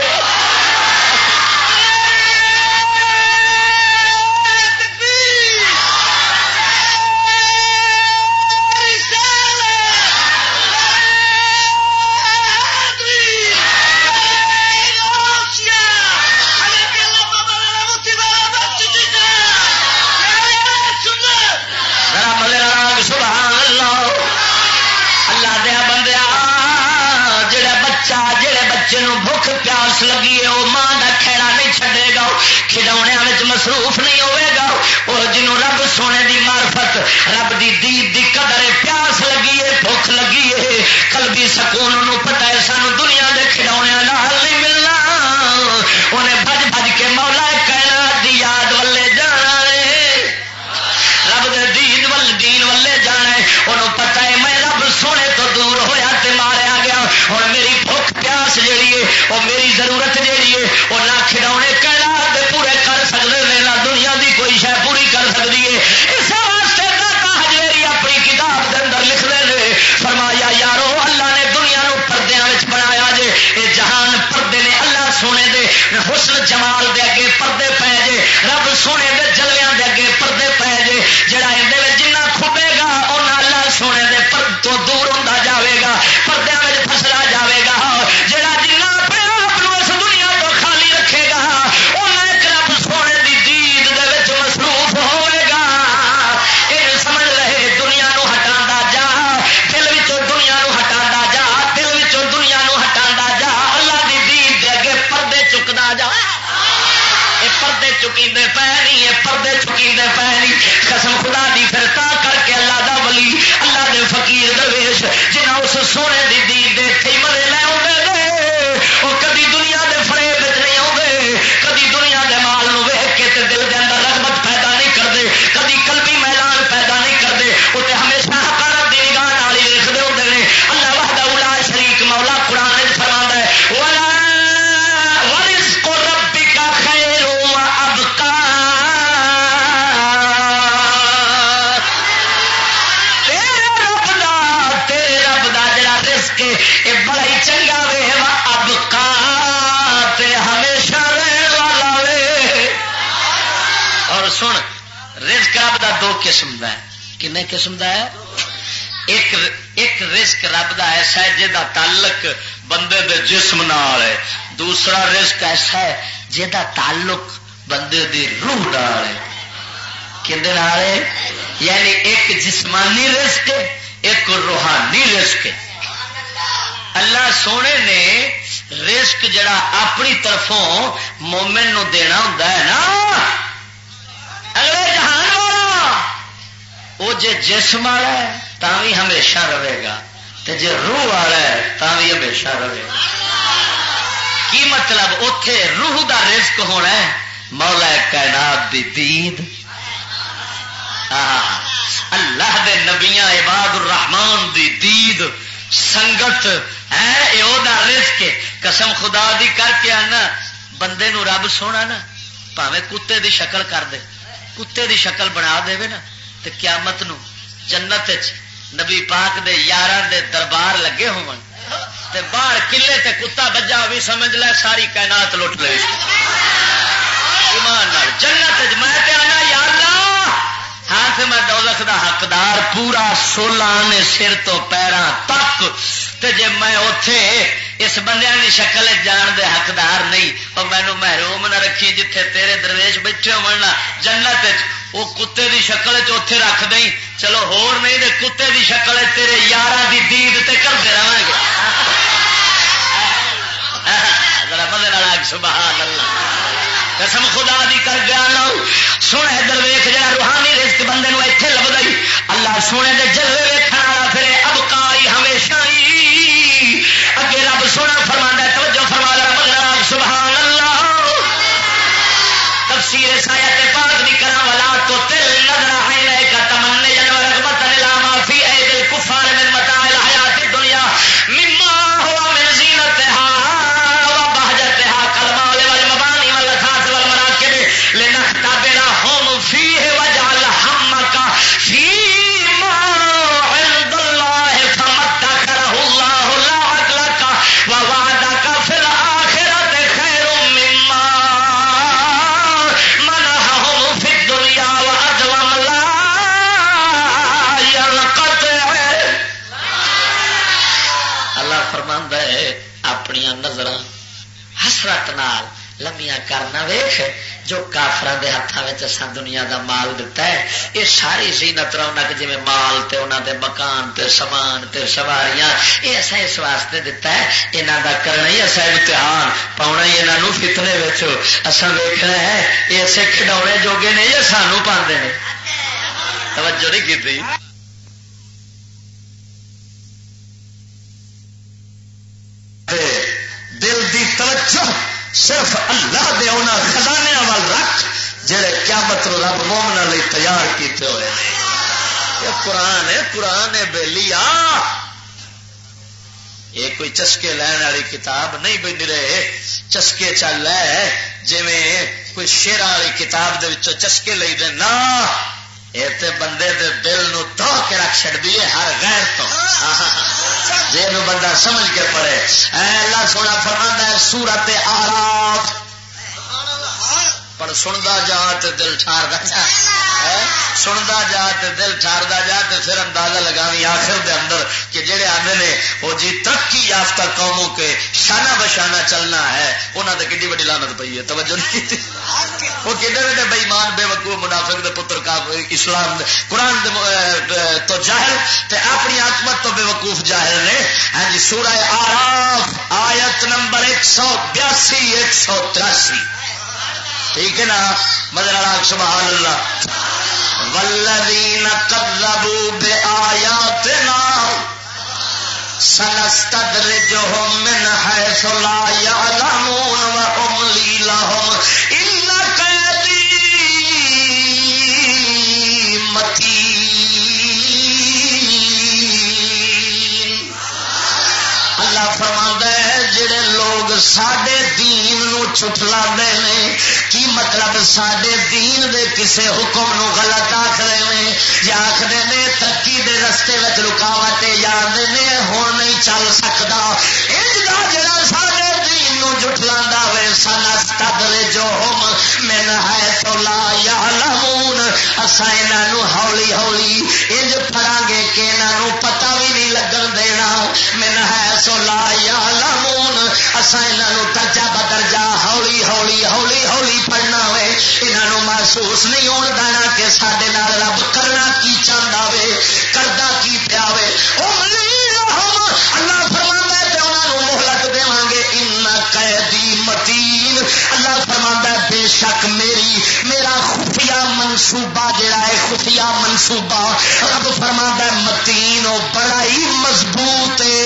بھوک پیاس لگی ہے وہ ماں کا کھیڑا نہیں چھڈے گا کھڈونے مصروف نہیں ہوئے گا. وہ جنہوں رب سونے دی معرفت رب دی دید دی قدر پیاس لگی ہے بھوک لگی ہے قلبی سکون انہوں پتہ ہے سانو دنیا دے کھڈونے نال نہیں ملنا. انہیں بھج بھج کے مولا کائنات دی یاد ولے جانا ہے رب دے دین ولے جانا ہے. انہوں پتہ ہے میں رب سونے تو دور ہویا تے ماریا گیا اور میری بھوک پیاس جیڑی ہے وہ میری ضرورت جیڑی ہے وہ نہ کھڈونے کائنات دے پورے کر سکتے ہیں نہ دنیا دی کوئی شے پوری کر سکتی ہے. اس واسطے داتا ہجویری اپنی کتاب دے اندر لکھ دے فرمایا یارو اللہ نے دنیا نو پردیاں وچ بنایا جے اے جہان پردے نے اللہ سونے دے حسن جمال دے اگے پردے پے جے رب سونے دے جلویاں دے اگے پردے پے جے جڑا اندے وچ جنہ کھبے گا اونا اللہ سونے دے تو دور ہوندا جاوے گا پردیاں وچ پھسلا جاوے گا. جڑا جنہ اپنے آپ نو اس دنیا تو خالی رکھے گا اونا ایک رب سونے دی دید دے وچ مصروف ہوئے گا. یہ سمجھ رہے دنیا نو ہٹاندا جا دل وچوں دنیا نو ہٹاندا جا دل وچوں دنیا نو ہٹاندا جا اللہ دی دید دے اگے پردے چکدا جا. یہ پردے چکیندے پے نہیں یہ پردے چکیندے پے نہیں قسم خدا دی. پھر تا کر کے اللہ دا ولی اللہ دے فقیر درویش جنہاں اس سونے دی دید دے تھی مزے لے آتے نے وہ کدی دنیا دے فریب نہیں آتے کدی دنیا دے مال نو ویکھ کے تے دل دے اندر رغبت پیدا نہیں کرتے کدی قلبی میلان پیدا نہیں کرتے وہ ہمیشہ حقارت دی نگاہ نال ہی ویکھدے ہوندے نے. اللہ وحدہ لا شریک مولا قرآن وچ فرماندا ہے ولا ورزق ربک خیر و ابقا. یہ بڑا ہی چنگا وے ابقا تے ہمیشہ رہن والا وے. اور سن رزق رب دا دو قسم دا ہے. کنے قسم دا ہے؟ ایک رزق رب دا ایسا ہے جہاں تعلق بندے دے جسم نال ہے. دوسرا رزق ایسا ہے جہاں تعلق بندے دی روح نال ہے. کدے نال ہے؟ یعنی ایک جسمانی رزق ہے ایک روحانی رزق ہے. اللہ سونے نے رزق جڑا اپنی طرفوں مومن نو دینا ہوتا ہے نا اگلے جہان والا وہ جے جسم والا ہے تا بھی ہمیشہ رہے گا تے جے روح والا ہے تا بھی ہمیشہ رہے گا. کی مطلب اوتھے روح دا رزق ہونا ہے مولا کائنات دی دید اللہ دے نبیاں عباد الرحمان دی دید سنگت ہے یہ رزق. قسم خدا دی کر کے آنا بندے نو رب سونا نا پاوے کتے دی شکل کر دے کتے دی شکل بنا دے نا تے قیامت نو جنت نبی پاک دے یاراں دے دربار لگے ہون تے باہر قلعے تے کتا بجا بھی سمجھ لے ساری کائنات لٹ لے ایمان نال جنت میں تے آنا یا اللہ ہاتھ میں دولت دا حقدار پورا 16 نے سر تو پیراں تک تے جے میں اوتھے اس بندیاں دی شکل جان دے حقدار نہیں. اور مینو محروم نہ رکھی جتھے تیرے درویش بیٹھے ہونا جنت وہ کتے دی شکل اوتھے رکھ دیں. چلو ہور نہیں دے کتے دی شکل تیرے یاراں دی دید تے کرتے رہاں گے. ذرا مدے نال سبحان اللہ قسم خدا دی کر گیا لو. سونے درویش جہاں روحانی رزق بندے نو ایتھے لبدا ہی اللہ سونے دے جلوے ویکھن والا پھر ابقائی ہمیشہ ہی. اگے رب سونا فرماندا ہے توجہ فرما ذرا مدے نال سبحان اللہ. تفسیر آیت پاک دی کراں ولا تو تل نظر عینیک تمنی ورغبت الی ما فی ایدی الکفار من متاع الحیات الدنیا مما هو من زینتها وبهجتها كالمال والمباني والأثاث والمراكب لنختبرهم فيه واجعل همك فيما عند الله فما ادخره الله لا عقلك ووعدك في الآخرة خير مما منحهم في الدنيا وأدوم لا ينقطع. اللہ فرماندا ہے اپنی نظر حسرت نال لمیاں کرنا ویخ جو کافراں دے ہاتھاں وچ اساں دنیا دا مال دتا ہے. یہ ساری زینت رونق جی مال تے انہاں دے مکان تے سامان تے سواریاں یہ اساں اس واسطے دتا ہے انہاں دا کرنا ہی اساں امتحان پاؤنا ہی انہاں نو فتنے وچ اساں ویکھنا ہے یہ اسے کھڈاونے جوگے نے یا سانو پاندے نے. توجہ نہیں کیتی. دل دی توجہ صرف اللہ دے انہاں خزانے وال رکھ جڑے قیامت نو رب مومناں لئی تیار کیتے ہوئے نے. یہ قرآن ہے بیلیا. یہ کوئی چسکے لین والی کتاب نہیں بن رہے چسکے چل ہے جی کوئی شیرا والی کتاب دے وچوں چسکے لئی دے نا. یہ تے بندے دے دل نو دھو کے رکھ چھڑدی ہے ہر غیر تو جی بندہ سمجھ کے پڑھے. اللہ سونا فرماندا ہے سورت اعراف پر سندا جا تے دل ٹھاردا جا سندا جا تے دل ٹھاردا جا تے پھر اندازہ لگاویں آخر دے اندر کہ جڑے آندے نے وہ جی ترقی یافتہ قوموں کے شانہ بشانہ چلنا ہے انہاں تے کڈی وڈی لعنت پئی ہے. توجہ نہیں کیتی. وہ کڈے وڈے بے ایمان بے وقوف منافق دے پتر کا اسلام دے قرآن دے تو جاہل تے اپنی عظمت تو بے وقوف جاہل نے. ہاں جی سورہ اعراف آیت نمبر 182 183 ٹھیک ہے نا. مدر سبحان اللہ. والذین کذبوا بآیاتنا سنستدرجهم من حیث لا یعلمون واملی لهم ان کیدی متین. اللہ فرماندا ہے جڑے لوگ ساڈے دین نو چھٹلا دے نے کی مطلب ساڈے دین دے کسے حکم نو غلط آکھدے نے یا آکھدے نے ترقی دے رستے وچ رکاوٹ یا آندے نے ہن نہیں چل سکدا انج دا جڑا ساڈے دین نو جھٹلاندا ہوئے سنستدرجهم من حیث لا یعلمون اساں انہاں نو ہولی ہولی انج پھڑاں گے کہ انہاں نو پتہ بھی نہیں لگن دینا. من حیث لا یعلمون اساں انہاں نو درجہ بدرجہ ہولی ہولی ہولی ہولی پڑھنا ہوئے انہاں نو محسوس نہیں ہون دینا کہ ساڈے نال رب کرنا کی چاہندا وے کردا کی پیا وے. اللہ فرماندا ہے تے انہاں نو مہلت دیواں گے. ان قیدی متین. اللہ فرماندا ہے بے شک میرا خفیہ منصوبہ جڑا ہے خفیہ منصوبہ رب فرماندا ہے متین او بڑا ہی مضبوط ہے.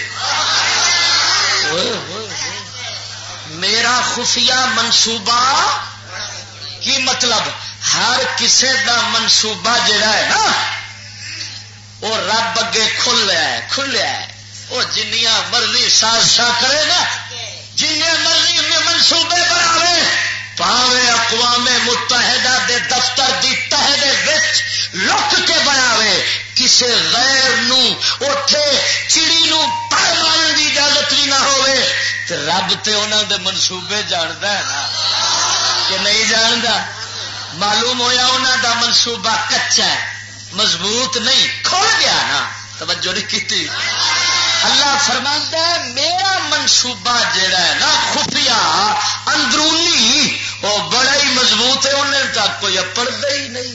میرا خفیہ منصوبہ کی مطلب ہر کسے دا منصوبہ جڑا ہے نا وہ رب اگے کھلیا ہے. وہ جنیاں مرضی سازشاں کرے نا جن مرضی میں منصوبے بناوے پاوے اقوام متحدہ دے دفتر دی تہ دے وچ لک کے بناوے کسے غیر نو اوتھے چڑی نو پر مارن دی اجازت بھی نہ ہوئے تے رب تے انہاں دے منصوبے جاندا ہے نا کہ نہیں جاندا. معلوم ہویا انہاں دا منصوبہ کچا ہے مضبوط نہیں کھل گیا نا. توجہ نہیں کیتی. اللہ فرماتا ہے میرا منصوبہ جڑا ہے نا خفیہ اندرونی وہ بڑا ہی مضبوط ہے، انہیں تک کوئی پڑھتا ہی نہیں.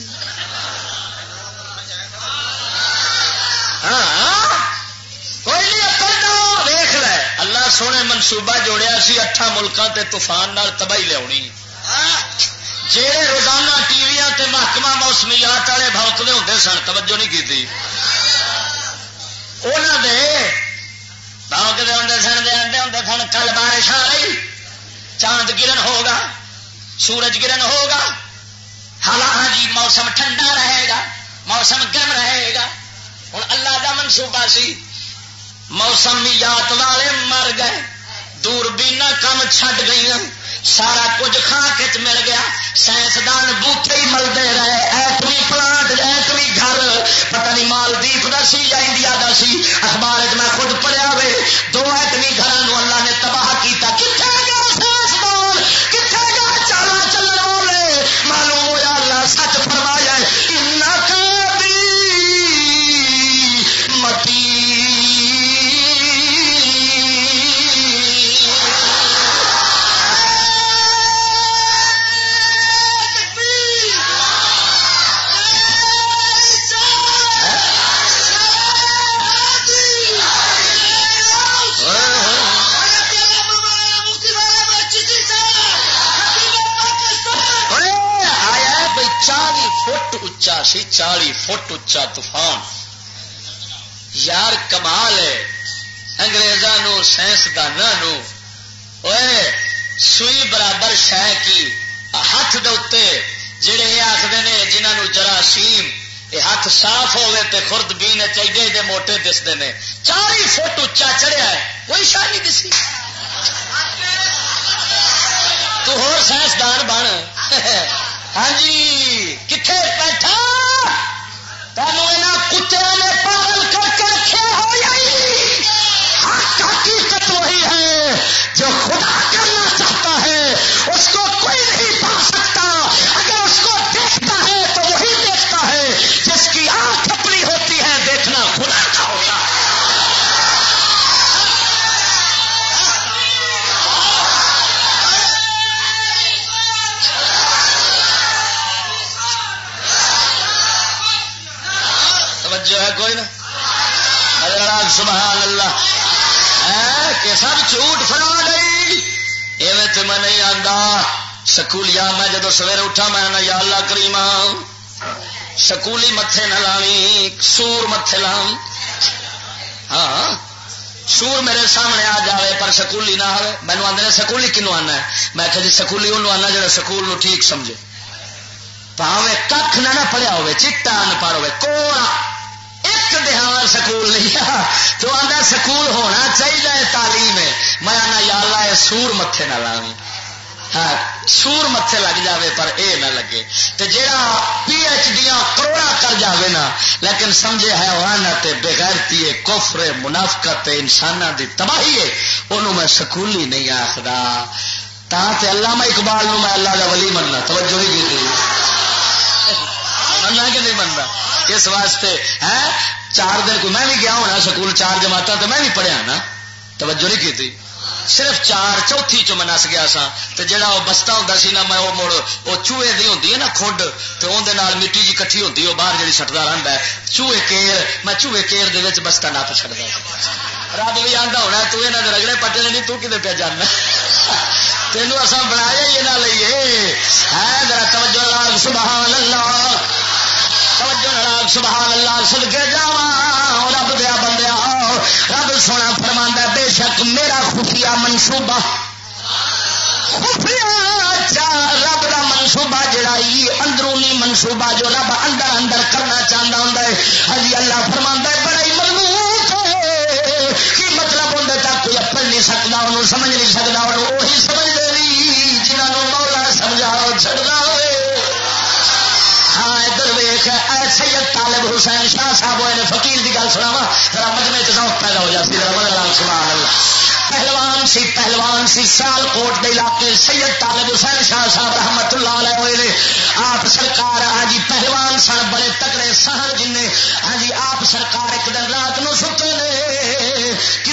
ہاں کوئی نہیں پڑھنا. دیکھ لے اللہ سونے منصوبہ جوڑیا سی 8 ملکوں تے طوفان نال تباہی لیا. جہے روزانہ ٹی وی تے محکمہ موسمیات والے بھوکتے ہوتے سن، توجہ نہیں کی انہوں نے بھوکتے ہوتے سن، دے ہوتے سن کل بارش آ رہی، چاند گرن ہوگا، سورج گرن ہوگا، ہاں جی موسم ٹھنڈا رہے گا، موسم گرم رہے گا. ہوں اللہ کا منصوبہ سی، موسمیات والے مر گئے، دوربین کم چھڈ گئی، سارا کچھ کھا کے مل گیا. سائنسدان بوٹے ہی ملتے رہے، ایٹمی پلانٹ ایٹمی گھر پتہ نہیں مالدیپ کا سی یا انڈیا کا سی، اخبار میں خود پڑھیا ہوئے 2 ایٹمی گھروں اللہ نے تباہ کیتا. کتنے گیا سائنسدان، کتنے گیا چالا چلن والے؟ معلوم ہوا اللہ سچ فرمایا متی اچا سی 40 فٹ اچا طوفان. یار کمال ہے انگریزاں سائنسدانوں سوئی برابر شہ کی ہاتھ دے جڑے یہ آخر نے جنہوں جراثیم یہ ہاتھ صاف ہوئے تے خوردبین ایڈے ایڈے موٹے دستے ہیں. 40 فٹ اچا چڑھیا ہے، کوئی شاہ نہیں دسی. تو ہور سائنسدان بن. ہاں جی کتنے بیٹھا تینوں یہاں کتوں نے پاگل کر کے رکھے ہو جائے. حقیقت وہی ہے جو خدا کرنا چاہتا ہے اس کو کوئی نہیں پا سکتا. اگر اس کو دیکھتا ہے تو وہی دیکھتا ہے جس کی آنکھ اپنی ہوتی ہے، دیکھنا خدا کا ہوتا ہے. جو ہے کوئی نا سبحان اللہ کہ سب جھوٹ فرما گئی. ایویں تو میں نہیں آتا سکول یا میں جدو سویرے اٹھا میں یا اللہ کریما سکولی متے نہ لاوی، سور متے لاؤ. ہاں سور میرے سامنے آ جائے پر سکولی نہ ہوئے. مینو آدھے سکولی کنو آنا ہے؟ میں کہ جی سکولی انہوں آنا جا سکول نو ٹھیک سمجھے، پاوے کھ نہ پڑھیا ہوے، چٹا ان پڑھ ہوے، کوڑا ایک دہان سکول نہیں تو آدھا سکول ہونا چاہیے تعلیم ہے. میں آنا یا اللہ سور متے نہ لاوی. ہاں سور متے لگ جاوے پر اے نہ لگے. تو جہاں پی ایچ ڈیاں کروڑا کر جاوے نا لیکن سمجھے حیوانت بغیرتی ہے، کفر منافقت انساناں دی تباہی ہے، انہوں میں سکولی نہیں آخدا. تے علامہ اقبال نو میں اللہ کا ولی مننا. توجہ نہیں کی مننا کہ نہیں مننا؟ اس واسطے ہے 4 دن کو میں بھی گیا ہونا سکول 4 جماعتاں تو میں بھی پڑھیا نا. توجہ نہیں کی صرف 4 چوتھی چ میں نس گیا سا. تو جہاں وہ بستا ہوتا سی نا میں وہ مڑ وہ چوہے دی ہوتی ہے نا کھڈ تو اندر مٹی جی کٹھی ہوتی وہ باہر جی سٹتا رہتا ہے چوہے کیر. میں چوہے کیر دے بستا نپ چڑھتا. رب بھی آتا ہونا تو یہاں رگڑے پٹے نہیں تو کتنے پہ جانا تینوں اصا بنایا ہی نہ لیے ہے. ذرا توجہ لال سبحان اللہ، توجہ لال سبحان اللہ. صدقے جاواں رب دیا بندیا، رب سونا فرماندا بے شک میرا خفیہ منصوبہ، خفیہ رب کا منصوبہ جڑا اندرونی منصوبہ جو رب اندر اندر کرنا چاہتا ہوں ہجی اللہ فرماندا ہے بڑا ہی مضبوط ہے. کی مطلب اندر تک کوئی اپن نہیں سکتا، انہوں سمجھ نہیں سکتا، انہوں وہی سمجھ دے نہیں جنہوں مولا سمجھاؤ چھڑنا ہوئے. ہاں ادھر ویخ سید طالب حسین شاہ صاحب ہوئے نے فقیر کی گل سناوا ذرا مجمع ذوق پیدا ہو جاتی. سبحان اللہ. پہلوان سی سیال کوٹ کے علاقے سید طالب حسین شاہ صاحب رحمت اللہ علیہ ہوئے نے. آپ سرکار ہاں جی پہلوان سن بڑے تگڑے سہن جن ہاں جی آپ سرکار ایک دن رات نو ستے نے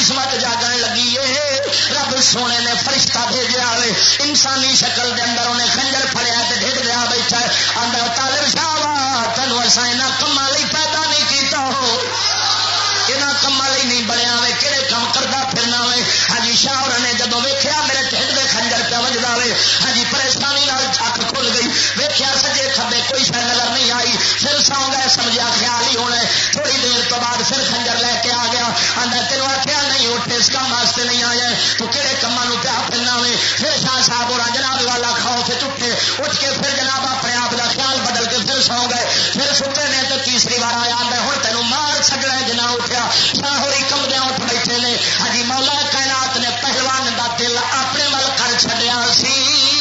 سونے نے فرشتہ بھیجا ہوئے انسانی شکل دے اندر انہیں خنجر پھڑیا تے ڈھڈ دیا بیٹھا آندا طالب شاہ تینوں اساں انہاں کماں لئی پیدا نہیں کیتا ہو یہاں کما نہیں بنیا وے کہڑے کام کرتا پھرنا وے ہاں جی شاہ نے جدو ویخیا میرے ٹھنڈ کے خنجر پہ وجدا وے ہاں جی پریشانی اکھ کھل گئی ویخیا سجے کھبے کوئی شہ نظر نہیں آئی پھر سو گئے سمجھا خیال ہی ہونا تھوڑی دیر تو بعد پھر خنجر لے کے آ گیا آدھا تینوں آخیا نہیں اٹھے اس کام واسطے نہیں آیا تو کہڑے کما پیا پھرنا وے پھر شاہ صاحب اور جناب والا کھاؤ پھر اٹھے اٹھ کے پھر جناب اپنے آپ کا خیال بدل کے پھر سو گئے پھر ستے نے تو تیسری بار آیا آدھا ہوں تینوں مار چھڈنا جنا اٹھیا شاہوری کمدیا اٹھ بیٹھے نے ہجی مولا کائنات نے پہلوان دا دل اپنے ول کر چھڈیا سی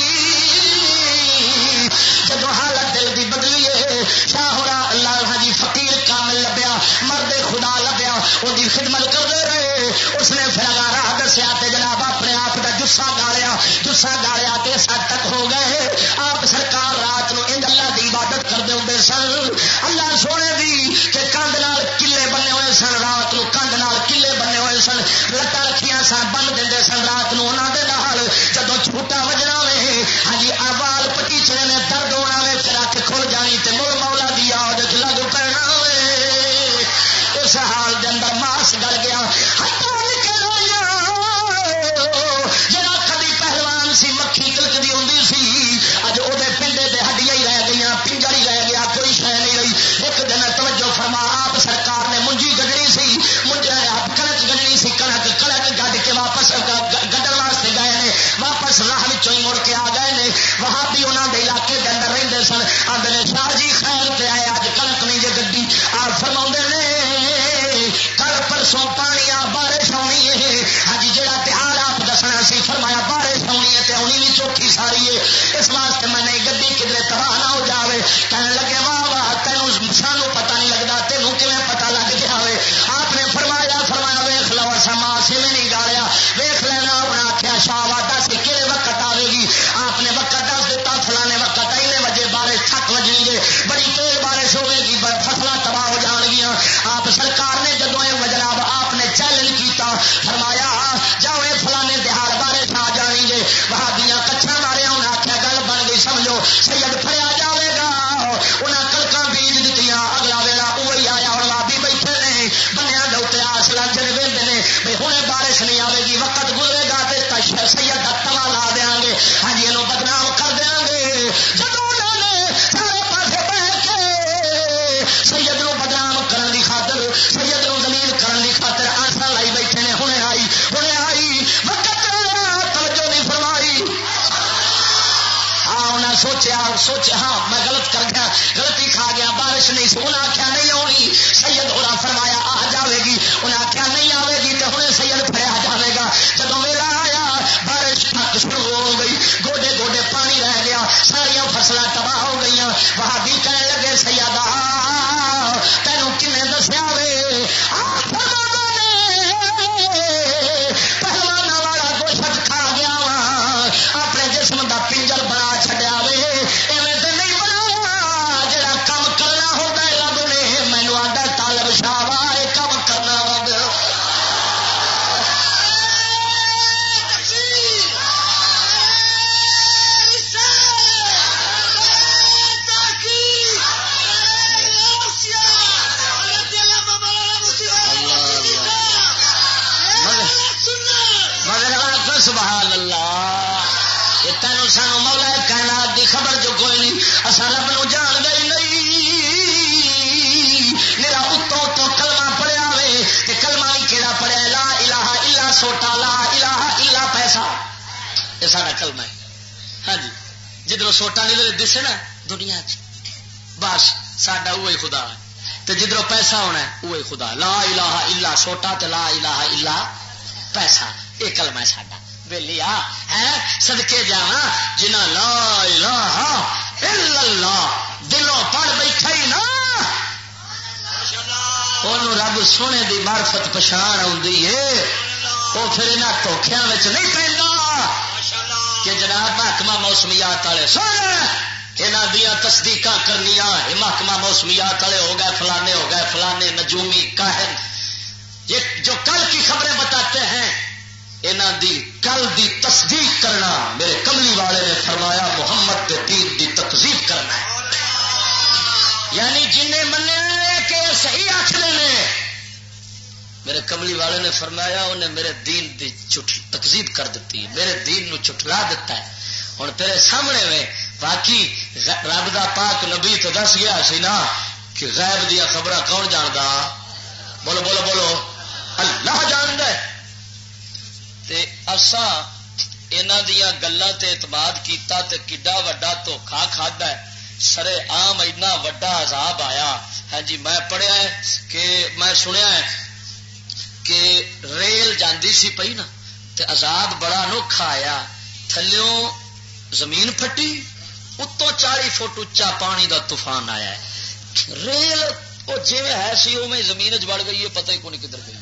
جب حالت دل دی بدلی ہے شاہورا اللہ ہجی فقیر کامل لبیا مرد خدا لبیا وہ خدمت کرتے رہے اس نے پھر راہ دسیا جناب اپنے آپ کا جسا گالیا تے سد تک ہو گئے آپ سرکار رات نو انج اللہ دی عبادت کرتے ہوں سن اللہ سونے دی کہ کندھ نال کلے بنے ہوئے سن رات نو کندھ نال کلے بنے ہوئے سن لتاں رکھیاں سن بن دے سن رات نو انہاں دے نال جدوں چھوٹا وجنا وے ہاں جی آوال پٹیچڑے نے درد ہونا وے پھر اکھ کھل جانی تے مڑ مولا دی یاد وچ لگ پینا وے اس حال دے اندر ماس گل گیا سی مکھی تلکتی ہوں سی اج وہ پنڈے دے ہڈیاں ہی رہ گئی پنجر ہی رہ گیا کوئی شہ نہیں رہی ایک دن توجہ فرما آپ سرکار نے منجی گڈنی سی کنک گڈنی سی کنک گڈ کے واپس گڈن واسطے گئے نے واپس راہ ہی مڑ کے آ گئے نے وہاں بھی انہوں کے علاقے کے اندر رہتے سن آدھے نے شاہ جی خیر پہ آئے اج کنک نہیں جی گڈی آپ فرما نے کل پرسوں پانی آ بارش آنی ہے ہاں جی جہاں تہار آپ دسنا سی فرمایا بارش آنی ہے آنی بھی چوکھی ساری ہے اس واسطے میں نہیں گڈی کدھر تباہ نہ ہو جائے کہنے لگے واہ واہ تینوں سانو پتہ نہیں لگتا تینوں کیون پتہ لگ جائے آپ نے فرمایا ویخ لو اصا ماں سے بھی نہیں گالیا ویخ لینا انہیں آخیا شاہ وا دس کہڑے وقت آئے گی آپ نے وقت دس دیتا فلانے وقت اینے وجے بارش تھک وجنی جے بڑی تیز بارش ہوے گی فصلیں تباہ ہو جان گیا آپ سرکار نے جدو جناب آپ نے چیلنج کیتا فرمایا جاؤ یہ فلانے دہاڑ بارش آ جانی جے وہاں دیا کچھا ماریا انہیں آخیا گل بن گئی سمجھو سید پھڑیا جائے گا انہیں کلکاں بیج دیتی اگلا ویلا وہی آیا اور لابی بیٹھے نے بنیا دے آس لاجن وہدے نے بھائی ہوں بارش نہیں آئے گی وقت گزرے گا تو سید کا توا لا دیا گے ہاں جی یہ بدنام کر دیا گے جب انہوں نے سارے پاسے بیٹھ کے سید نو بدنام کرن دی خاطر سید نو زلیل کرن دی خاطر آسا لائی بیٹھے نے ہنے آئی وقت توجہ نہیں فرمائی انہیں سوچیا ہاں میں غلط کر گیا غلطی کھا گیا بارش نہیں سی انہیں آخیا نہیں آنی سید ہورا فرمایا آ جائے گی انہیں آخیا نہیں آئے گی تو ہوں سید پھڑیا جائے گا جب ویلا آیا بارش شروع ہو گئی گوڈے گوڈے پانی رہ گیا ساریا فصلیں تباہ ہو گئی وہاں بھی کہنے لگے سیدہ تینوں کنے دسیا وے پہلوانا والا گوشت کھا گیا وا اپنے جسم کا پنجر بنا چڈیا وے ایویں تو نہیں بنا جڑا کام کرنا ہوتا ہے رب نے مینو آڈا طالب شاہ وا یہ کام کرنا ہوگا سبحان اللہ یہ تینوں سانو مولا کائنات دی خبر جو کوئی نہیں اصا رب نو جان گئی نہیں میرا اتوں تو کلمہ پڑھیا وے تے کلمہ بھی کیڑا پڑھیا لا الہ الا سوٹا لا الہ الا پیسہ یہ سارا کلمہ ہے ہاں جی جدھروں سوٹا نہیں دسے نا دنیا بس ساڈا وہی خدا ہے تے جدھروں پیسہ ہونا ہے وہی خدا لا الہ الا سوٹا تے لا الہ الا پیسہ یہ کلمہ ہے ساڈا ویلیا ہے صدقے جاواں جنہ لا الہ الا اللہ دلوں پڑھ بیٹھا ہی نا انہوں رب سونے دی معرفت پچھان آتی ہے وہ پھر یہاں دھوکھیاں نہیں پہنتا کہ جناب محکمہ موسمیات والے سن یہاں دیا تصدیق کرنی محکمہ موسمیات والے ہو گئے فلانے نجومی کاہن یہ جو کل کی خبریں بتاتے ہیں انہاں دی گل دی تصدیق کرنا میرے کملی والے نے فرمایا محمد دے دین دی تکذیب کرنا ہے. یعنی جنہیں منیا کہ صحیح آخر نے میرے کملی والے نے فرمایا انہیں میرے دین دی تکذیب کر دیتی ہے, میرے دین نو چھٹلا دیتا ہے. ہوں تیرے سامنے میں باقی رب دا پاک نبی تو دس گیا سی نا کہ غیب دیا خبر کون جاندا؟ بولو بولو بولو, اللہ جاندا ہے. تے اساں انہاں دیاں گلاں تے اعتماد کیتا تے کڈا وڈا دھوکھا کھادا ہے. سرے عام اتنا وڈا عذاب آیا. ہاں جی میں پڑھیا ہے کہ میں سنیا ہے کہ ریل جاندی سی پئی نا تے عذاب بڑا انوکھا آیا. تھلیوں زمین پھٹی, اتوں 40 فٹ اچا پانی دا طوفان آیا ہے. ریل وہ جی ہے سی او میں زمین بڑھ گئی ہے, پتہ ہی کون کدھر گئی.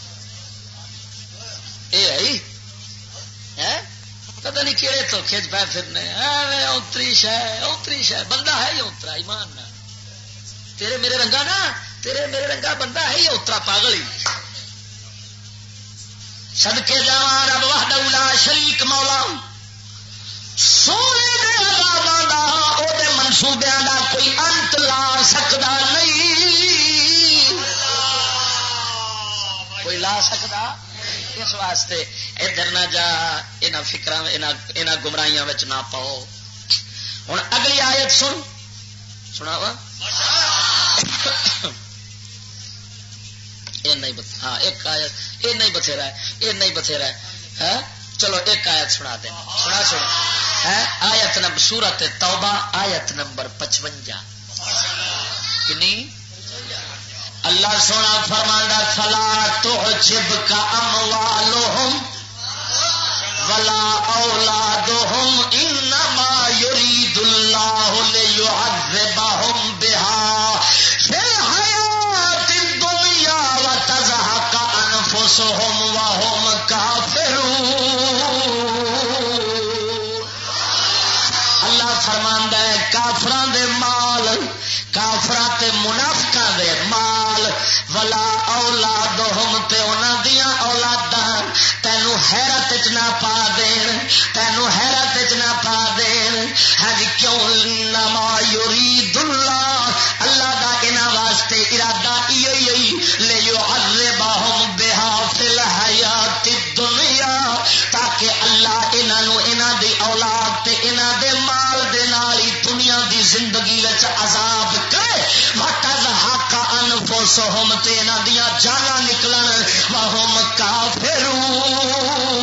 یہ ہے پتہ نہیں کہڑے تو کھچ پہ پھرنے اونتری شہ بندہ ہے ہی اترا ایمان نہ تیرے میرے رنگا نا تیرے میرے رنگا بندہ ہے ہی اترا پاگل ہی. صدقے جاواں رب وحدہ لا شریک مولا سونے دے عذاباں دا او دے منصوبیاں دا کوئی انت لا سکدا نہیں, کوئی لا سکدا. اس واسطے ادھر نہ جا, انہاں فکراں انہاں گمراہیاں وچ نہ پاؤ. ہن اگلی آیت سنا وا ہاں ایک آیت یہ نہیں بتھیرا ہے, یہ نہیں بتھیرا ہے. چلو ایک آیت سنا دینا, سنا ہے آیت نمبر سورت توبہ آیت نمبر 55 کنی. اللہ سونا فرماندا فلا تعجبک اموالہم ولا اولادہم انما یرید اللہ لیعذبہم بہا فی الحیات الدنیا وتزہق انفسہم وہم کافرون. اللہ فرماندا ہے کافراں دے مال, کافراں تے منافقاں دے مال, ولا اولادہم تے انہاں دیاں اولاداں تینوں حیرت وچ نہ پا دین, تینوں حیرت وچ نہ پا دین. ہاں جی کیوں؟ انما یرید اللہ, اللہ دا انہاں واسطے ارادہ ایہی لیعذبہم بہا فی الحیات الدنیا, تاکہ اللہ انہاں نو انہاں دی اولاد تے انہاں دے مال دے نال ہی دنیا دی زندگی وچ عذاب کرے. وتزہق انفسہم تے انہاں دیاں جاناں نکلن وہم کافرون.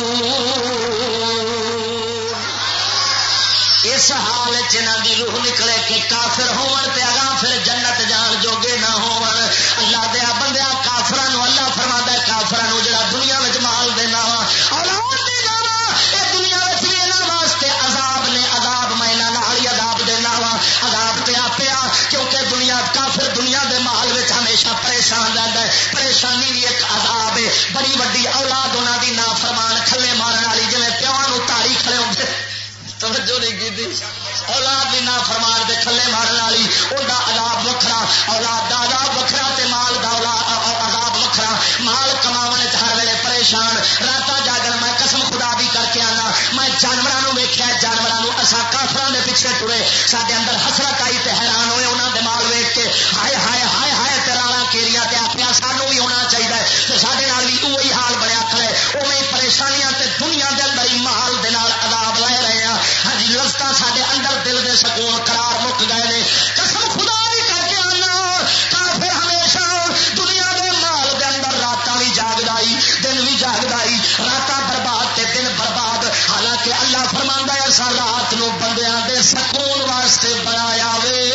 اس حال چنہ دی روح نکلے کہ کافر ہون تے اگاں پھر جنت جان جوگے نہ ہون. اللہ دیا بندیا کافرانو اللہ فرماتا ہے کافرانو جڑا دنیا وچ مال دینا وا اولاد دینا وا اے دنیا وچ بھی انہاں واسطے عذاب نے, عذاب میں انہاں نال ہی عذاب دینا وا. عذاب تے آپیا کیونکہ دنیا کافر دنیا دے مال وچ ہمیشہ پریشان رہندا ہے. پریشانی بھی ایک عذاب ہے. بڑی وڈی اولاد انہاں دی نافرمان کھلے مارن والی جویں پیواں نوں تاڑی کھڑے ہوندے, توجہ نہیں کی اولاد بھی نہ فرمان دے کھلے مارن والی اوندا عذاب وکھرا, اولاد دا عذاب وکھرا تے مال دا عذاب وکھرا. مال کماون وچ ہر ویلے پریشان, راتا جاگن. میں قسم خدا دی کر کے آنا میں جانوراں نوں ویکھیا, جانوراں نوں اساں کافراں دے پیچھے ٹرے, ساڈے اندر حسرت آئی تے حیران ہوئے انہاں دے مال ویکھ کے. ہائے ہائے ہائے ہائے تے رالاں کیریاں تے آکھیا سانوں بھی ہونا چاہیے تے ساڈے نال بھی اوہی حال بنیا کھڑے. اوویں پریشانیاں تے دنیا دے اندر ہی مال دے نال عذاب لے رہے ہیں. ہاں جی لذتاں ساڈے اندر دل دے سکون قرار مک گئے نے. قسم خدا دی کر کے آنا کافر ہمیشہ دنیا دے مال دے اندر راتاں بھی جاگدائی دن بھی جاگدائی, راتاں برباد تے دن برباد. حالانکہ اللہ فرماندا ہے اساں رات نو بندیاں دے سکون واسطے بنایا وے.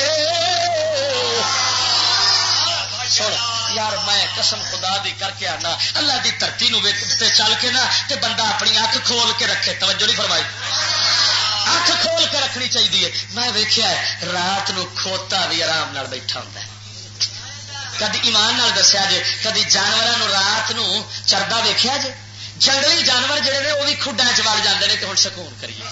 یار میں قسم خدا دی کر کے آنا اللہ دی دھرتی نو تے چل کے نا تے بندہ اپنی اکھ کھول کے رکھے. توجہ نہیں فرمائی, اکھ کھول کے رکھنی چاہیے. میں ویکھیا ہے رات نو کھوتا بھی آرام نال بیٹھا ہوندا ہے. کدی ایمان نال دسیا جے کدی جانوراں نو رات نو چردا ویکھیا جے؟ جنگلی جانور جڑے نے وہ بھی کھڈاں چ وڑ جاندے نے کہ ہن سکون کریے.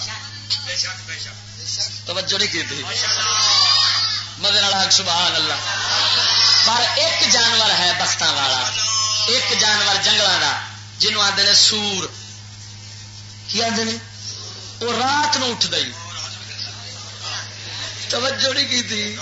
توجہ نہیں کیتی مدد نال سبحان اللہ. پر ایک جانور ہے بختاں والا, ایک جانور جنگلاں دا جنہوں آتے ہیں سور کی آتے ہیں وہ رات نو اٹھ گئی توجہ نہیں کی تھی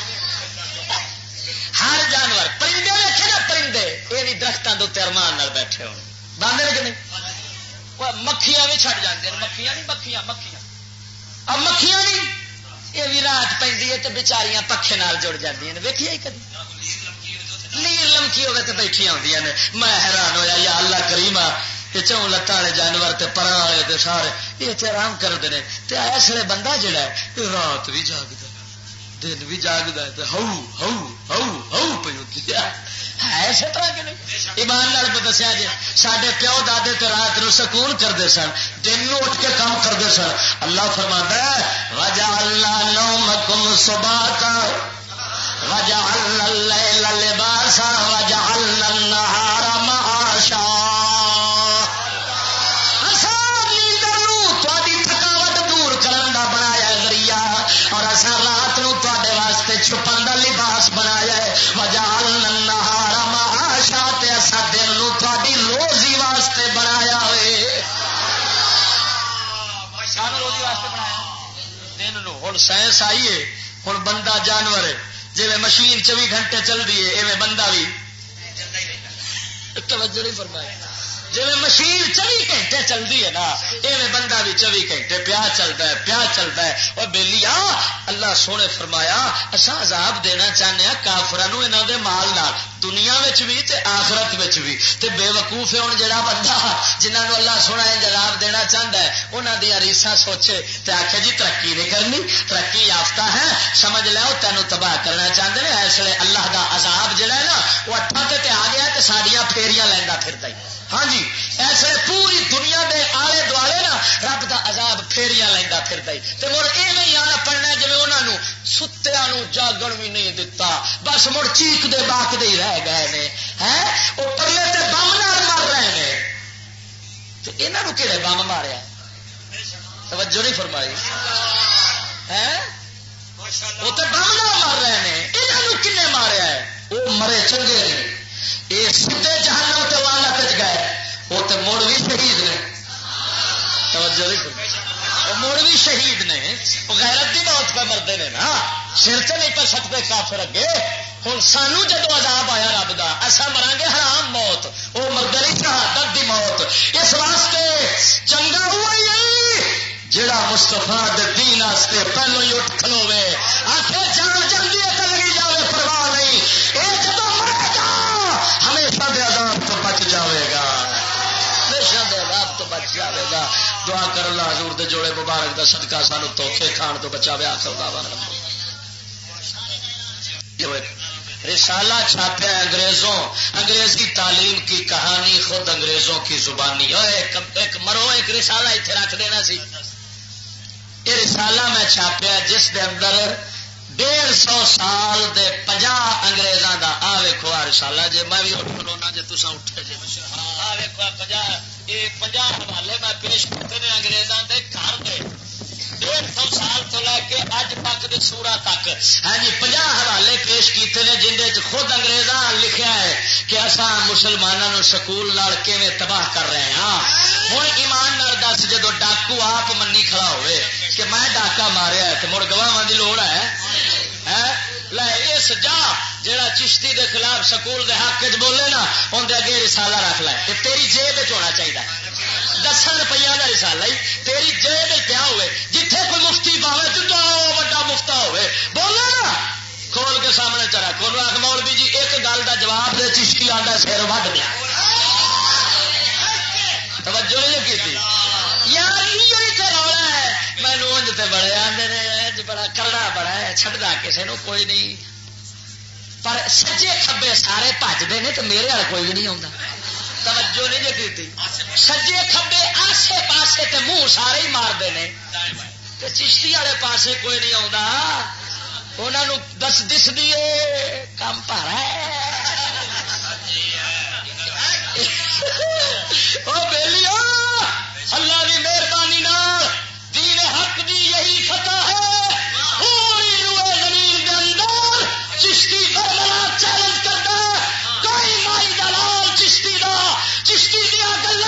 ہر جانور پرندے دیکھے نا پرندے یہ بھی درختوں کے اتنے ارمان بیٹھے ہو باندھے کہ نہیں مکھیاں بھی چھٹ جاتی ہیں مکھیاں نہیں مکھیاں اب مکھیاں نہیں یہ بھی رات پہ تو بچاریاں پکھے نال جڑ جاتی ویکھیا ہی کدی لیر لمکی ہوئے تو بیٹھیا ہوتی ہیں میں حیران ہویا یا اللہ کریما یہ چون لتاں والے جانور تے پرا والے سارے یہ تے آرام کرتے ہیں تے اس لیے بندہ جڑا ہے رات بھی جاگتا دن بھی جاگتا ہے ہو ہو ہو ہو پی ہوتی ہے اسی طرح کہ نہیں ایمان نال پہ دسیا جی سڈے پیو دادے تو رات نو سکون کرتے سن دن نو اٹھ کے کام کرتے سن اللہ فرماتا ہے وجعلنا نومکم سباتا وجعلنا اللیل لباسا وجعلنا النہار معاشا اور اصا رات نو تے واسطے چھپن کا لباس بنایا ہے وجعلنا النہار معاشا تے اصا دن نو تہاڈی روزی واسطے بنایا ہوئے روزی واسطے بنایا دن نو ہوں سائنس آئیے ہوں بندہ جانور ہے جی مشین 24 گھنٹے چل رہی ہے ایویں بندہ بھی توجہ نہیں فرمایا جی مشین 24 گھنٹے چلتی ہے نا یہ بندہ بھی 24 گھنٹے پیا چلتا ہے اور بیلی اللہ سونے فرمایا اصا عذاب دینا چاہتے ہیں کافرانو انہوں دے مال نال دنیا بھی تے آخرت بھی تے بے وقوف ہے ہوں جڑا بندہ جنہوں نے اللہ سونا عذاب دینا چاہتا ہے انہوں دیا ریساں سوچے تے آخے جی ترقی نہیں کرنی ترقی یافتہ ہے سمجھ لو تینوں تباہ کرنا چاہتے ہیں اس لیے اللہ دا عذاب جڑا ہے نا وہ اٹھا تے آ گیا تے ساڈیاں پھیریاں لینا پھرتا ہی ہاں جی ایسے پوری دنیا دے آلے دوالے نا رب دا عذاب پھیریاں لینا پھرتا ہی تے مڑ ایویں آنا پڑنا جی انہوں ستیا جاگن بھی نہیں دتا بس مڑ چیخ دے باق دے ہی رہ گئے نے وہ پرلے تے بم نال مر رہے ہیں تو انہوں کہڑے بم ماریا توجہ نہیں فرمائی وہ تو بم نال مر رہے ہیں انہوں کنے ماریا ہے وہ مرے چنگے نے یہ سیدھے جہنم تے لالچ گئے وہ تو مڑ بھی شہید نے توجہ نہیں وہ مڑ بھی شہید نے وہ غیرت دی موت پہ مرتے ہیں نا سر سے نہیں پہ سکتے کافر اگے ہوں سانو جدو عذاب آیا رب دا ایسا مران گے حرام موت وہ مرد نہیں شہادت دی موت اس واسطے چنگا ہوا ہی جڑا مستفا دین واسطے پہلو ہی اٹھ کھلوے آخر جان جلدی ہے تو لگی جائے پرواہ نہیں یہ جدو مرے گا ہمیشہ دے عذاب تو بچ جاوے گا ہمیشہ دے عذاب تو بچ جاوے گا دعا کر اللہ حضور دے جوڑے مبارک دا صدقہ سانو دھوکھے کھان تو بچاوے آخر دعوانا رسالہ چھاپیا انگریزوں انگریزی تعلیم کی کہانی خود انگریزوں کی زبانی ایک مرو ایک رسالہ اتنے رکھ دینا سی یہ رسالہ میں چھاپیا جس دے اندر 150 سال دے 50 انگریزاں دا آ ویکھو آ رسالہ جی میں بھی اٹھ کھلونا جی تساں اٹھے جی آ ویکھو 50 حوالے میں پیش کرتے ہیں انگریزاں دے گھر دے 150 سال تو لے کے اج تک دے سورا تک ہاں جی 50 حوالے پیش کیتے ہیں جن دے خود انگریزاں لکھیا ہے کہ اساں مسلمانوں سکول نال کیویں تباہ کر رہے ہیں ہن ایمان نال دس جدو ڈاکو آپ منی کھڑا ہوئے کہ میں ڈاکا ماریا ہے تو مڑ گواہاں دی لوڑ ہے لے اس جا جڑا چشتی دے خلاف سکول دے حق وچ بولے نا اون دے اگے رسالہ رکھ لے تے تیری جیب وچ ہونا چاہیے 10 روپیہ کا رسالہ ہی تیری جیب پیا ہوئے جتھے کوئی مفتی پاوے جتنا بڑا مفتا ہوئے بولو نا کھول کے سامنے چلا کھولو آخ مولوی جی ایک گل کا جواب دے چشتی آتا سر وڈ دیا توجہ نہیں کی یار یہ رولا ہے مینو انج تے بڑے آدھے بڑا کرنا بڑا ہے چڑھتا کسی نے کوئی نہیں پر سجے کھبے سارے بجتے ہیں تو میرے والے کوئی بھی نہیں آتا توجہ نہیں جی کی سجے کھبے آسے پاسے تے منہ سارے ہی مارتے ہیں چشتی والے پاسے کوئی نہیں آتا انہوں دس دس دیے کام پارا بیلی اللہ کی مہربانی دین حق دی یہی فتح ہے پوری روئے زمین کے اندر چشتی بڑا چیلنج کرتا کوئی مائی دلال چشتی دا چشتی دیا گل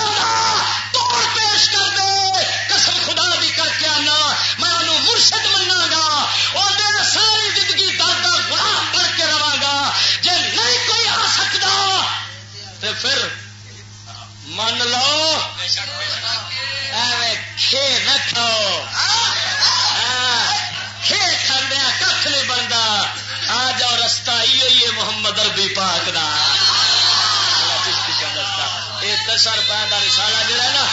پھر من لو کھے نہ کھاؤ کھے کھاندیا کھ نہیں بنتا آ جاؤ رستہ ہی محمد عربی پاک دا یہ 10 روپئے کا رسالہ جڑا نا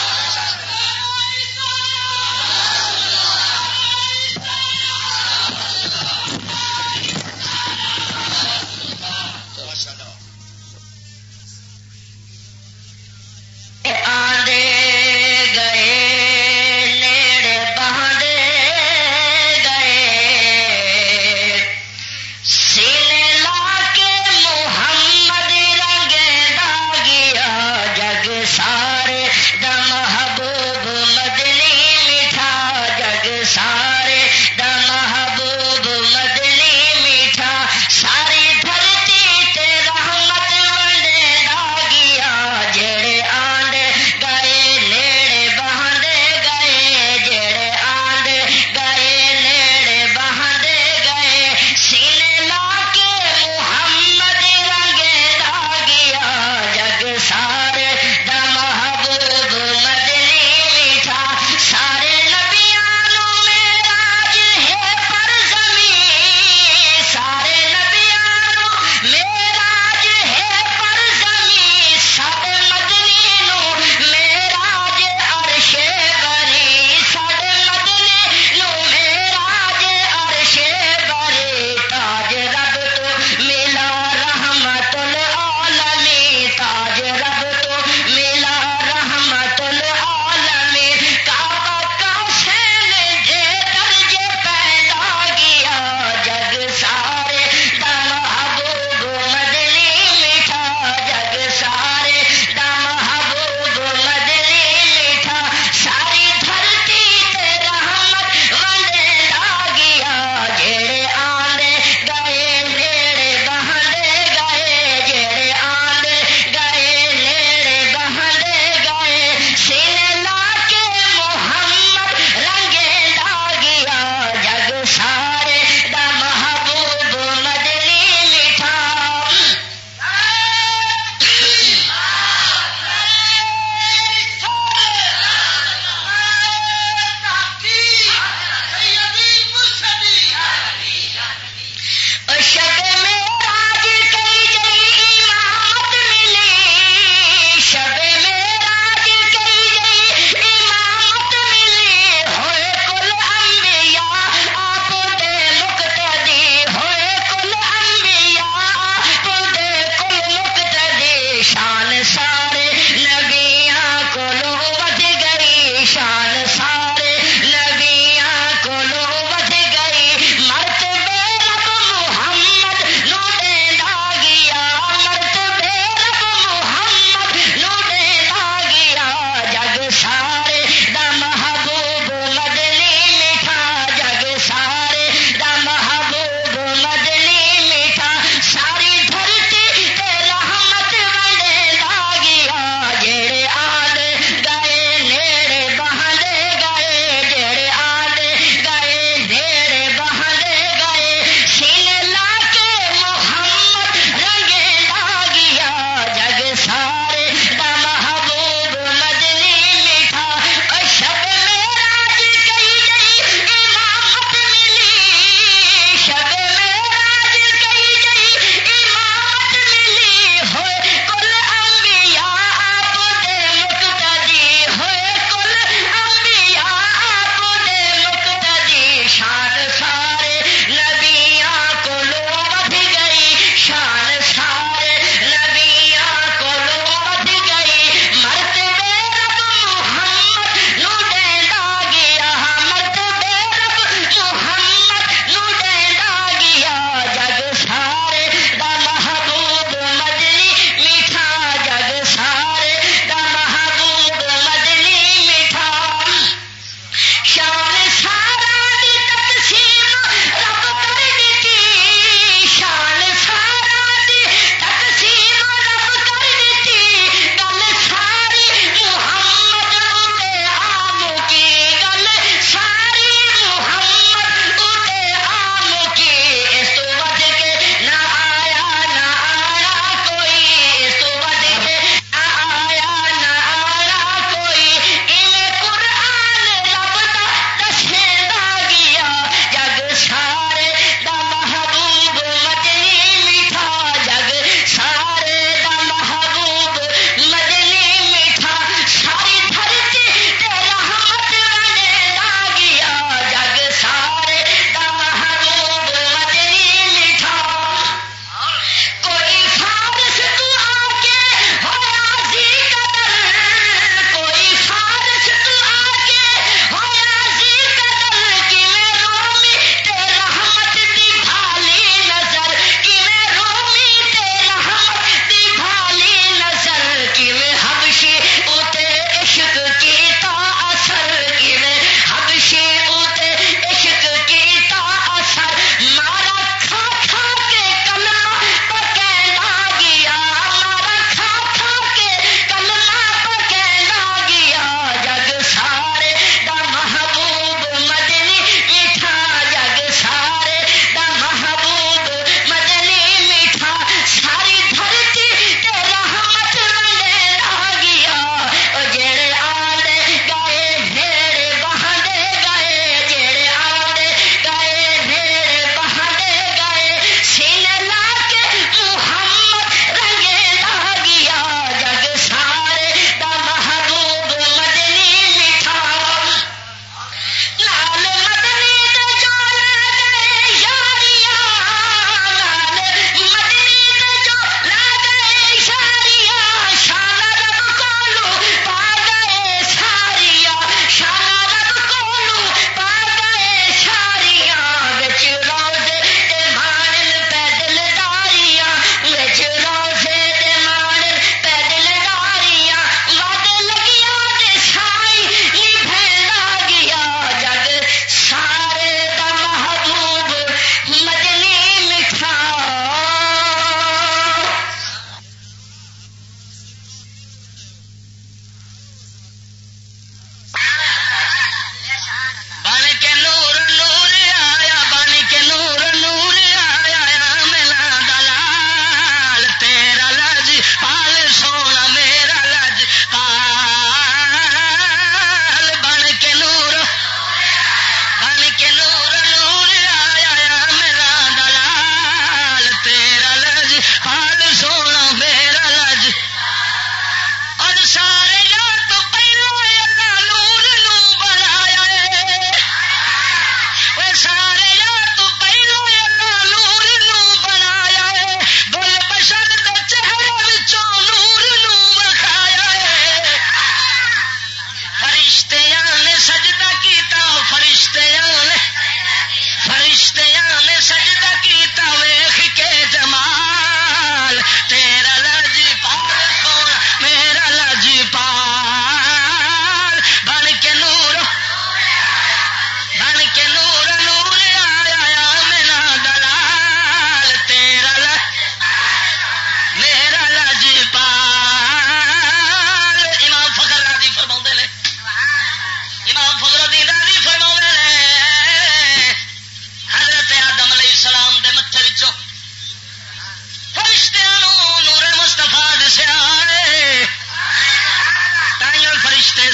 سارے دم محبوب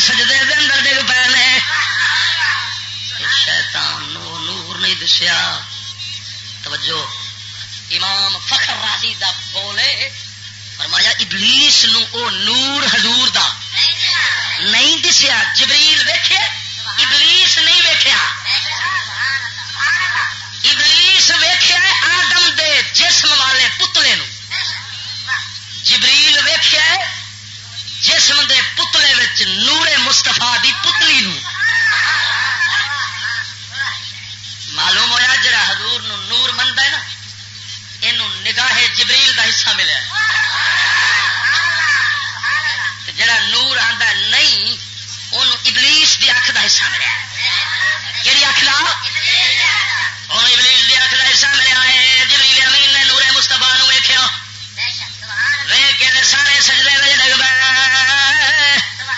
سجدے دے اندر ڈگ پے نے. شیطان نو نور نہیں دسیا. توجہ امام فخر رازی دا بولے فرمایا ابلیس نو او نور حضور دا نہیں دسیا. جبریل ویکھے ابلیس نہیں ویکھیا. ابلیس ویکھیا آدم دے جسم والے پتلے نو. جبریل ویکھیا جسم دے پتلے وچ نور مصطفیٰ دی پتلی نو. معلوم ہویا جڑا حضور نو نور مندا ہے نا اینو نگاہ جبریل دا حصہ ملیا. جڑا نور آندا نہیں اونوں ابلیس دی اکھ دا حصہ ملیا. کیڑی اکھ دا؟ اون ابلیس دی اکھ دا حصہ ملیا ہے. جبریل امین نے نور مصطفیٰ نو ویکھیا. ویکھ کے سارے سجدے وچ ڈگ پئے.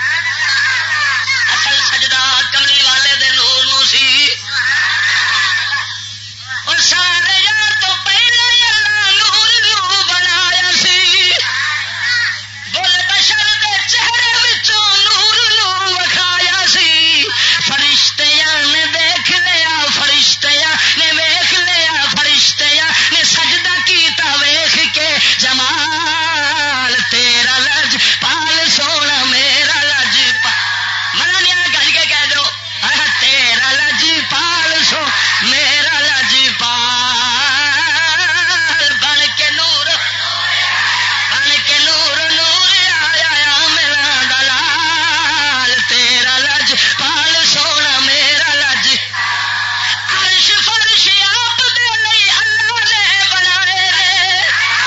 اصل سجدہ کملی والے دے نور نو سی. اور سارے یار تو پہلے اللہ نور نو بنایا سی. بول بشر دے چہرے وچوں نور نو وکھایا سی. فرشتیاں نے دیکھ لیا, فرشتیاں نے ویکھ لیا, فرشتیاں نے سجدہ کیتا ویکھ کے جمال تیرا لج پال سونا میرا لج منا نہیں گج کے کہہ دو تیرا لج پال سو میرا لج پال بن کے نور نور آیا میرا دلال تیرا لج پال سونا میرا لج. عرش فرش آپ دے لئی اللہ نے بنائے نے.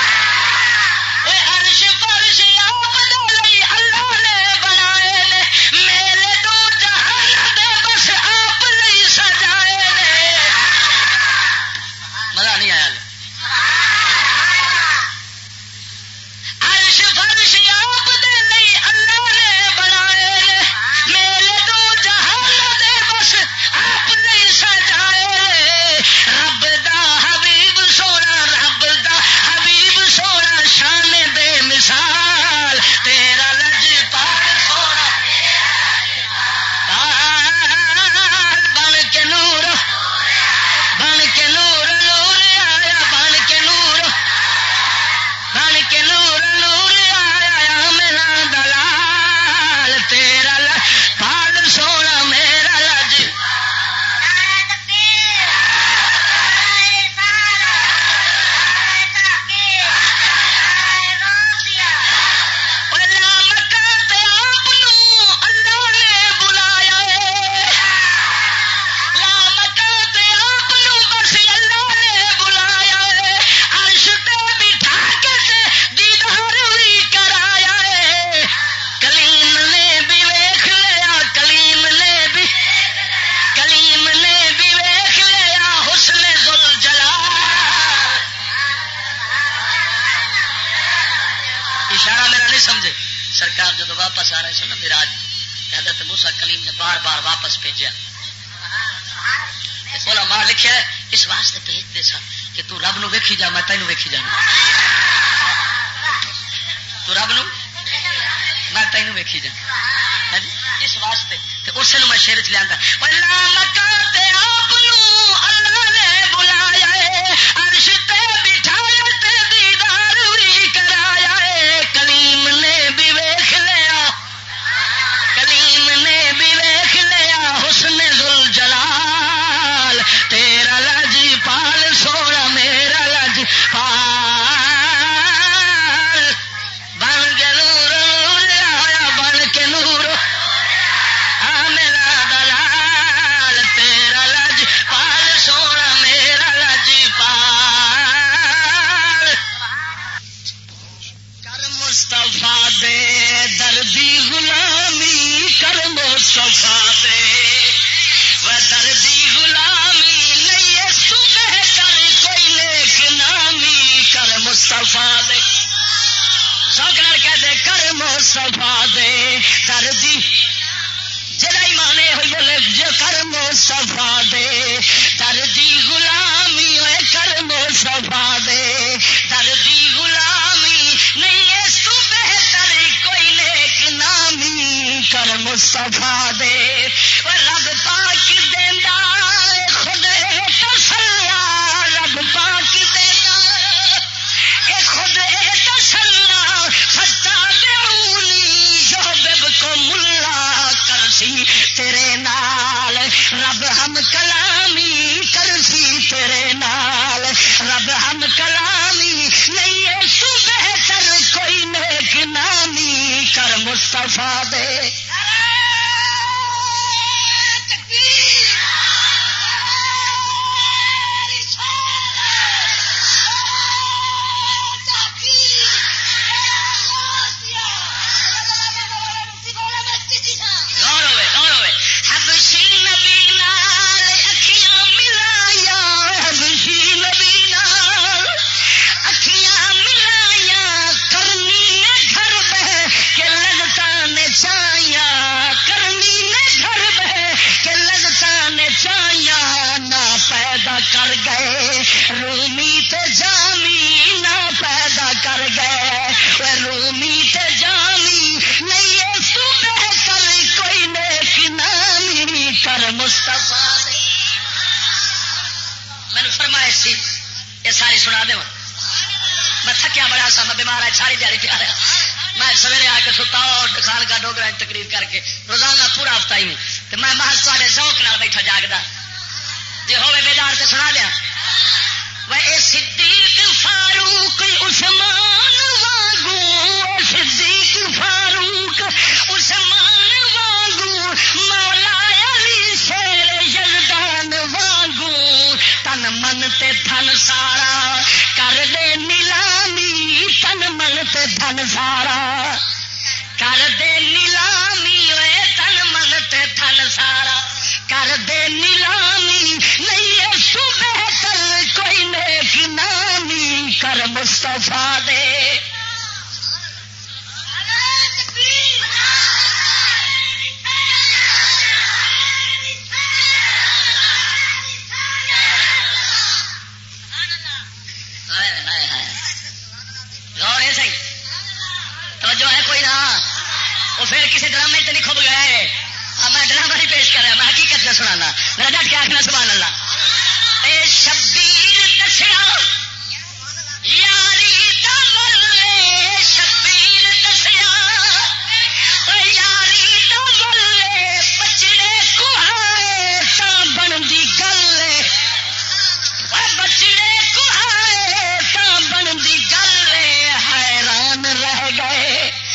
عرش فرش آپ دے لئی اللہ نے بنائے نے. میرے دو جہان دے بس آپ لئی سجائے نے. مزہ نہیں آیا. عرش فرش آپ دے لئی اللہ نے بنائے نے. میرے دو جہان دے بس آپ لئی سجائے نے. رب دا حبیب سونا, رب دا حبیب سونا, شان دے مثال تیرا لج پال سونا پال بن کے نور نور آیا بن کے نور آیا میرا دلال تیرا لج پال سونا میرا لج. سمجھے سرکار جب واپس آ رہے سن نا میراج حضرت موسیٰ کلیم نے بار بار واپس بھیجا. علماء لکھا ہے اس واسطے بھیجتے سن کہ تو رب نو ویکھی جا میں تینوں ویکھی جانا. تو رب نو میں تینوں ویکھی جانا اس واسطے. اس میں شیر چ لیا اللہ نے بلایا عرش تے بٹھایا تے دیدار بھی کرایا. کلیم نے بھی ویکھ لیا, کلیم نے بھی ویکھ لیا حسن ذل جلال تیرا لج پال سونا میرا لج پال بن کے نور آیا بن کے نور میرا دلال تیرا لج پال سونا میرا لج پال. کر مصطفیٰ دے دردی غلامی کر مصطفیٰ دے و دردی غلامی نہیں صبح کر کوئی نیک نامی کر مصطفیٰ دے سوکر کہتے کر مصطفیٰ دے دردی جڑا ایمانے ہوئی بولے جو کر مصطفیٰ دے دردی غلامی ہوئے کر مصطفیٰ دے دردی غلامی نہیں اس تو بہتر کوئی نیک نامی کر مصطفیٰ دے رب پاک دیندا خود تسلا رب پاک دیندا خود تسلا فتابعونی یحبب کو ملا کرسی تیرے نال رب ہم کلامی کرسی تیرے نال رب ہم کلامی نہیں ہے تو بہتر کوئی نیک نامی کر مصطفیٰ دے کر گئے رومی تے جامی نہ پیدا کر گئے رومی تے جامی نہیں ہے تو بہتر کوئی نیک نامی کر مصطفیٰ میں نے فرمایا سی یہ ساری سنا دے میں تھکیا بڑا سا میں بیمار ہے ساری دیہی پیا رہا میں سویرے آ کے ستا خان کا ڈوگرا تقریر کر کے روزانہ پورا ہفتہ ہی تو میں محض تے ذوق نال بیٹھا جاگدا جی ہوے بیدار تو سنا دیا وہ صدیق فاروق عثمان وانگو صدیق فاروق عثمان وانگو مولا علی شیر یزدان وانگو تن من تے دھن سارا کر دے نیلامی تن من تے دھن سارا کر دے نیلامی وے تن من تے دھن سارا کر دے نیلامی نہیں ہے تو بہتر کوئی نیک نامی کر مصطفیٰ دے غور ہے صحیح توجہ ہے کوئی نہ وہ پھر کسی ڈرامے سے نہیں کھب گئے میں ڈرامہ نہیں پیش کر رہا میں حقیقت سے سنانا میرا ڈٹ کے آخنا سبحان اللہ اے شبیر دسیا یاری دولے شبیر دسیا یاری دولے بچڑے کہائے تا بن دی گلے بچڑے کہائے تا بن دی گلے حیران رہ گئے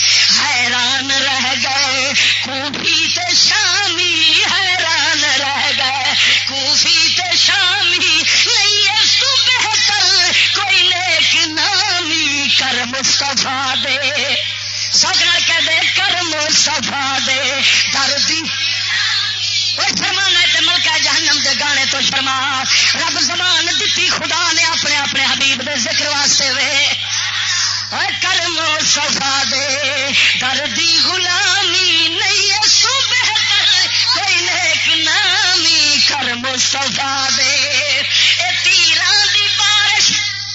کوفی تے شامی حیران رہ گئے کوفی تے شامی نہیں ہے تو بہتر کوئی نیک نامی کر مصطفیٰ دے سجنا کہہ دے کر مصطفیٰ دے دردی فرمانا تے ملکہ جہنم دے گانے تو شرما رب زبان دیتی خدا نے اپنے اپنے حبیب دے ذکر واسطے وے کرم مصطفیٰ دے دردی غلامی نہیں ہے سو بہتر کوئی نیک نامی کر مصطفیٰ دے اے تیراں دی بارش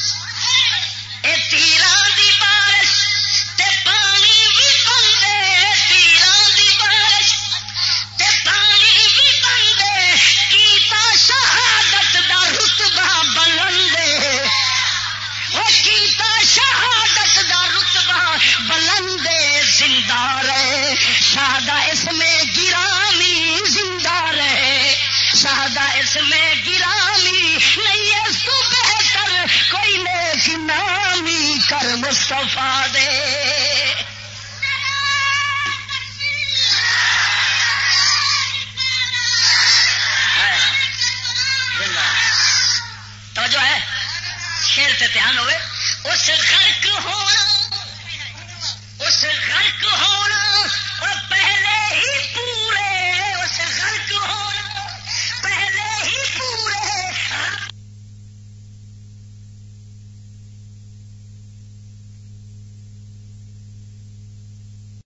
تے پانی بھی بندے تیراں دی بارش تے پانی بھی بندے کیتا شہادت دا رتبہ بلندے کیتا شہادت دا رتبہ بلندے زندہ رہے شہادہ اس میں گرامی زندہ رہے شہادہ اس میں گرامی نہیں ہے تو بہتر کوئی نیک نامی کر مصطفیٰ دے توجہ ہے شیر تے دھیان ہوئے اس غرق ہونا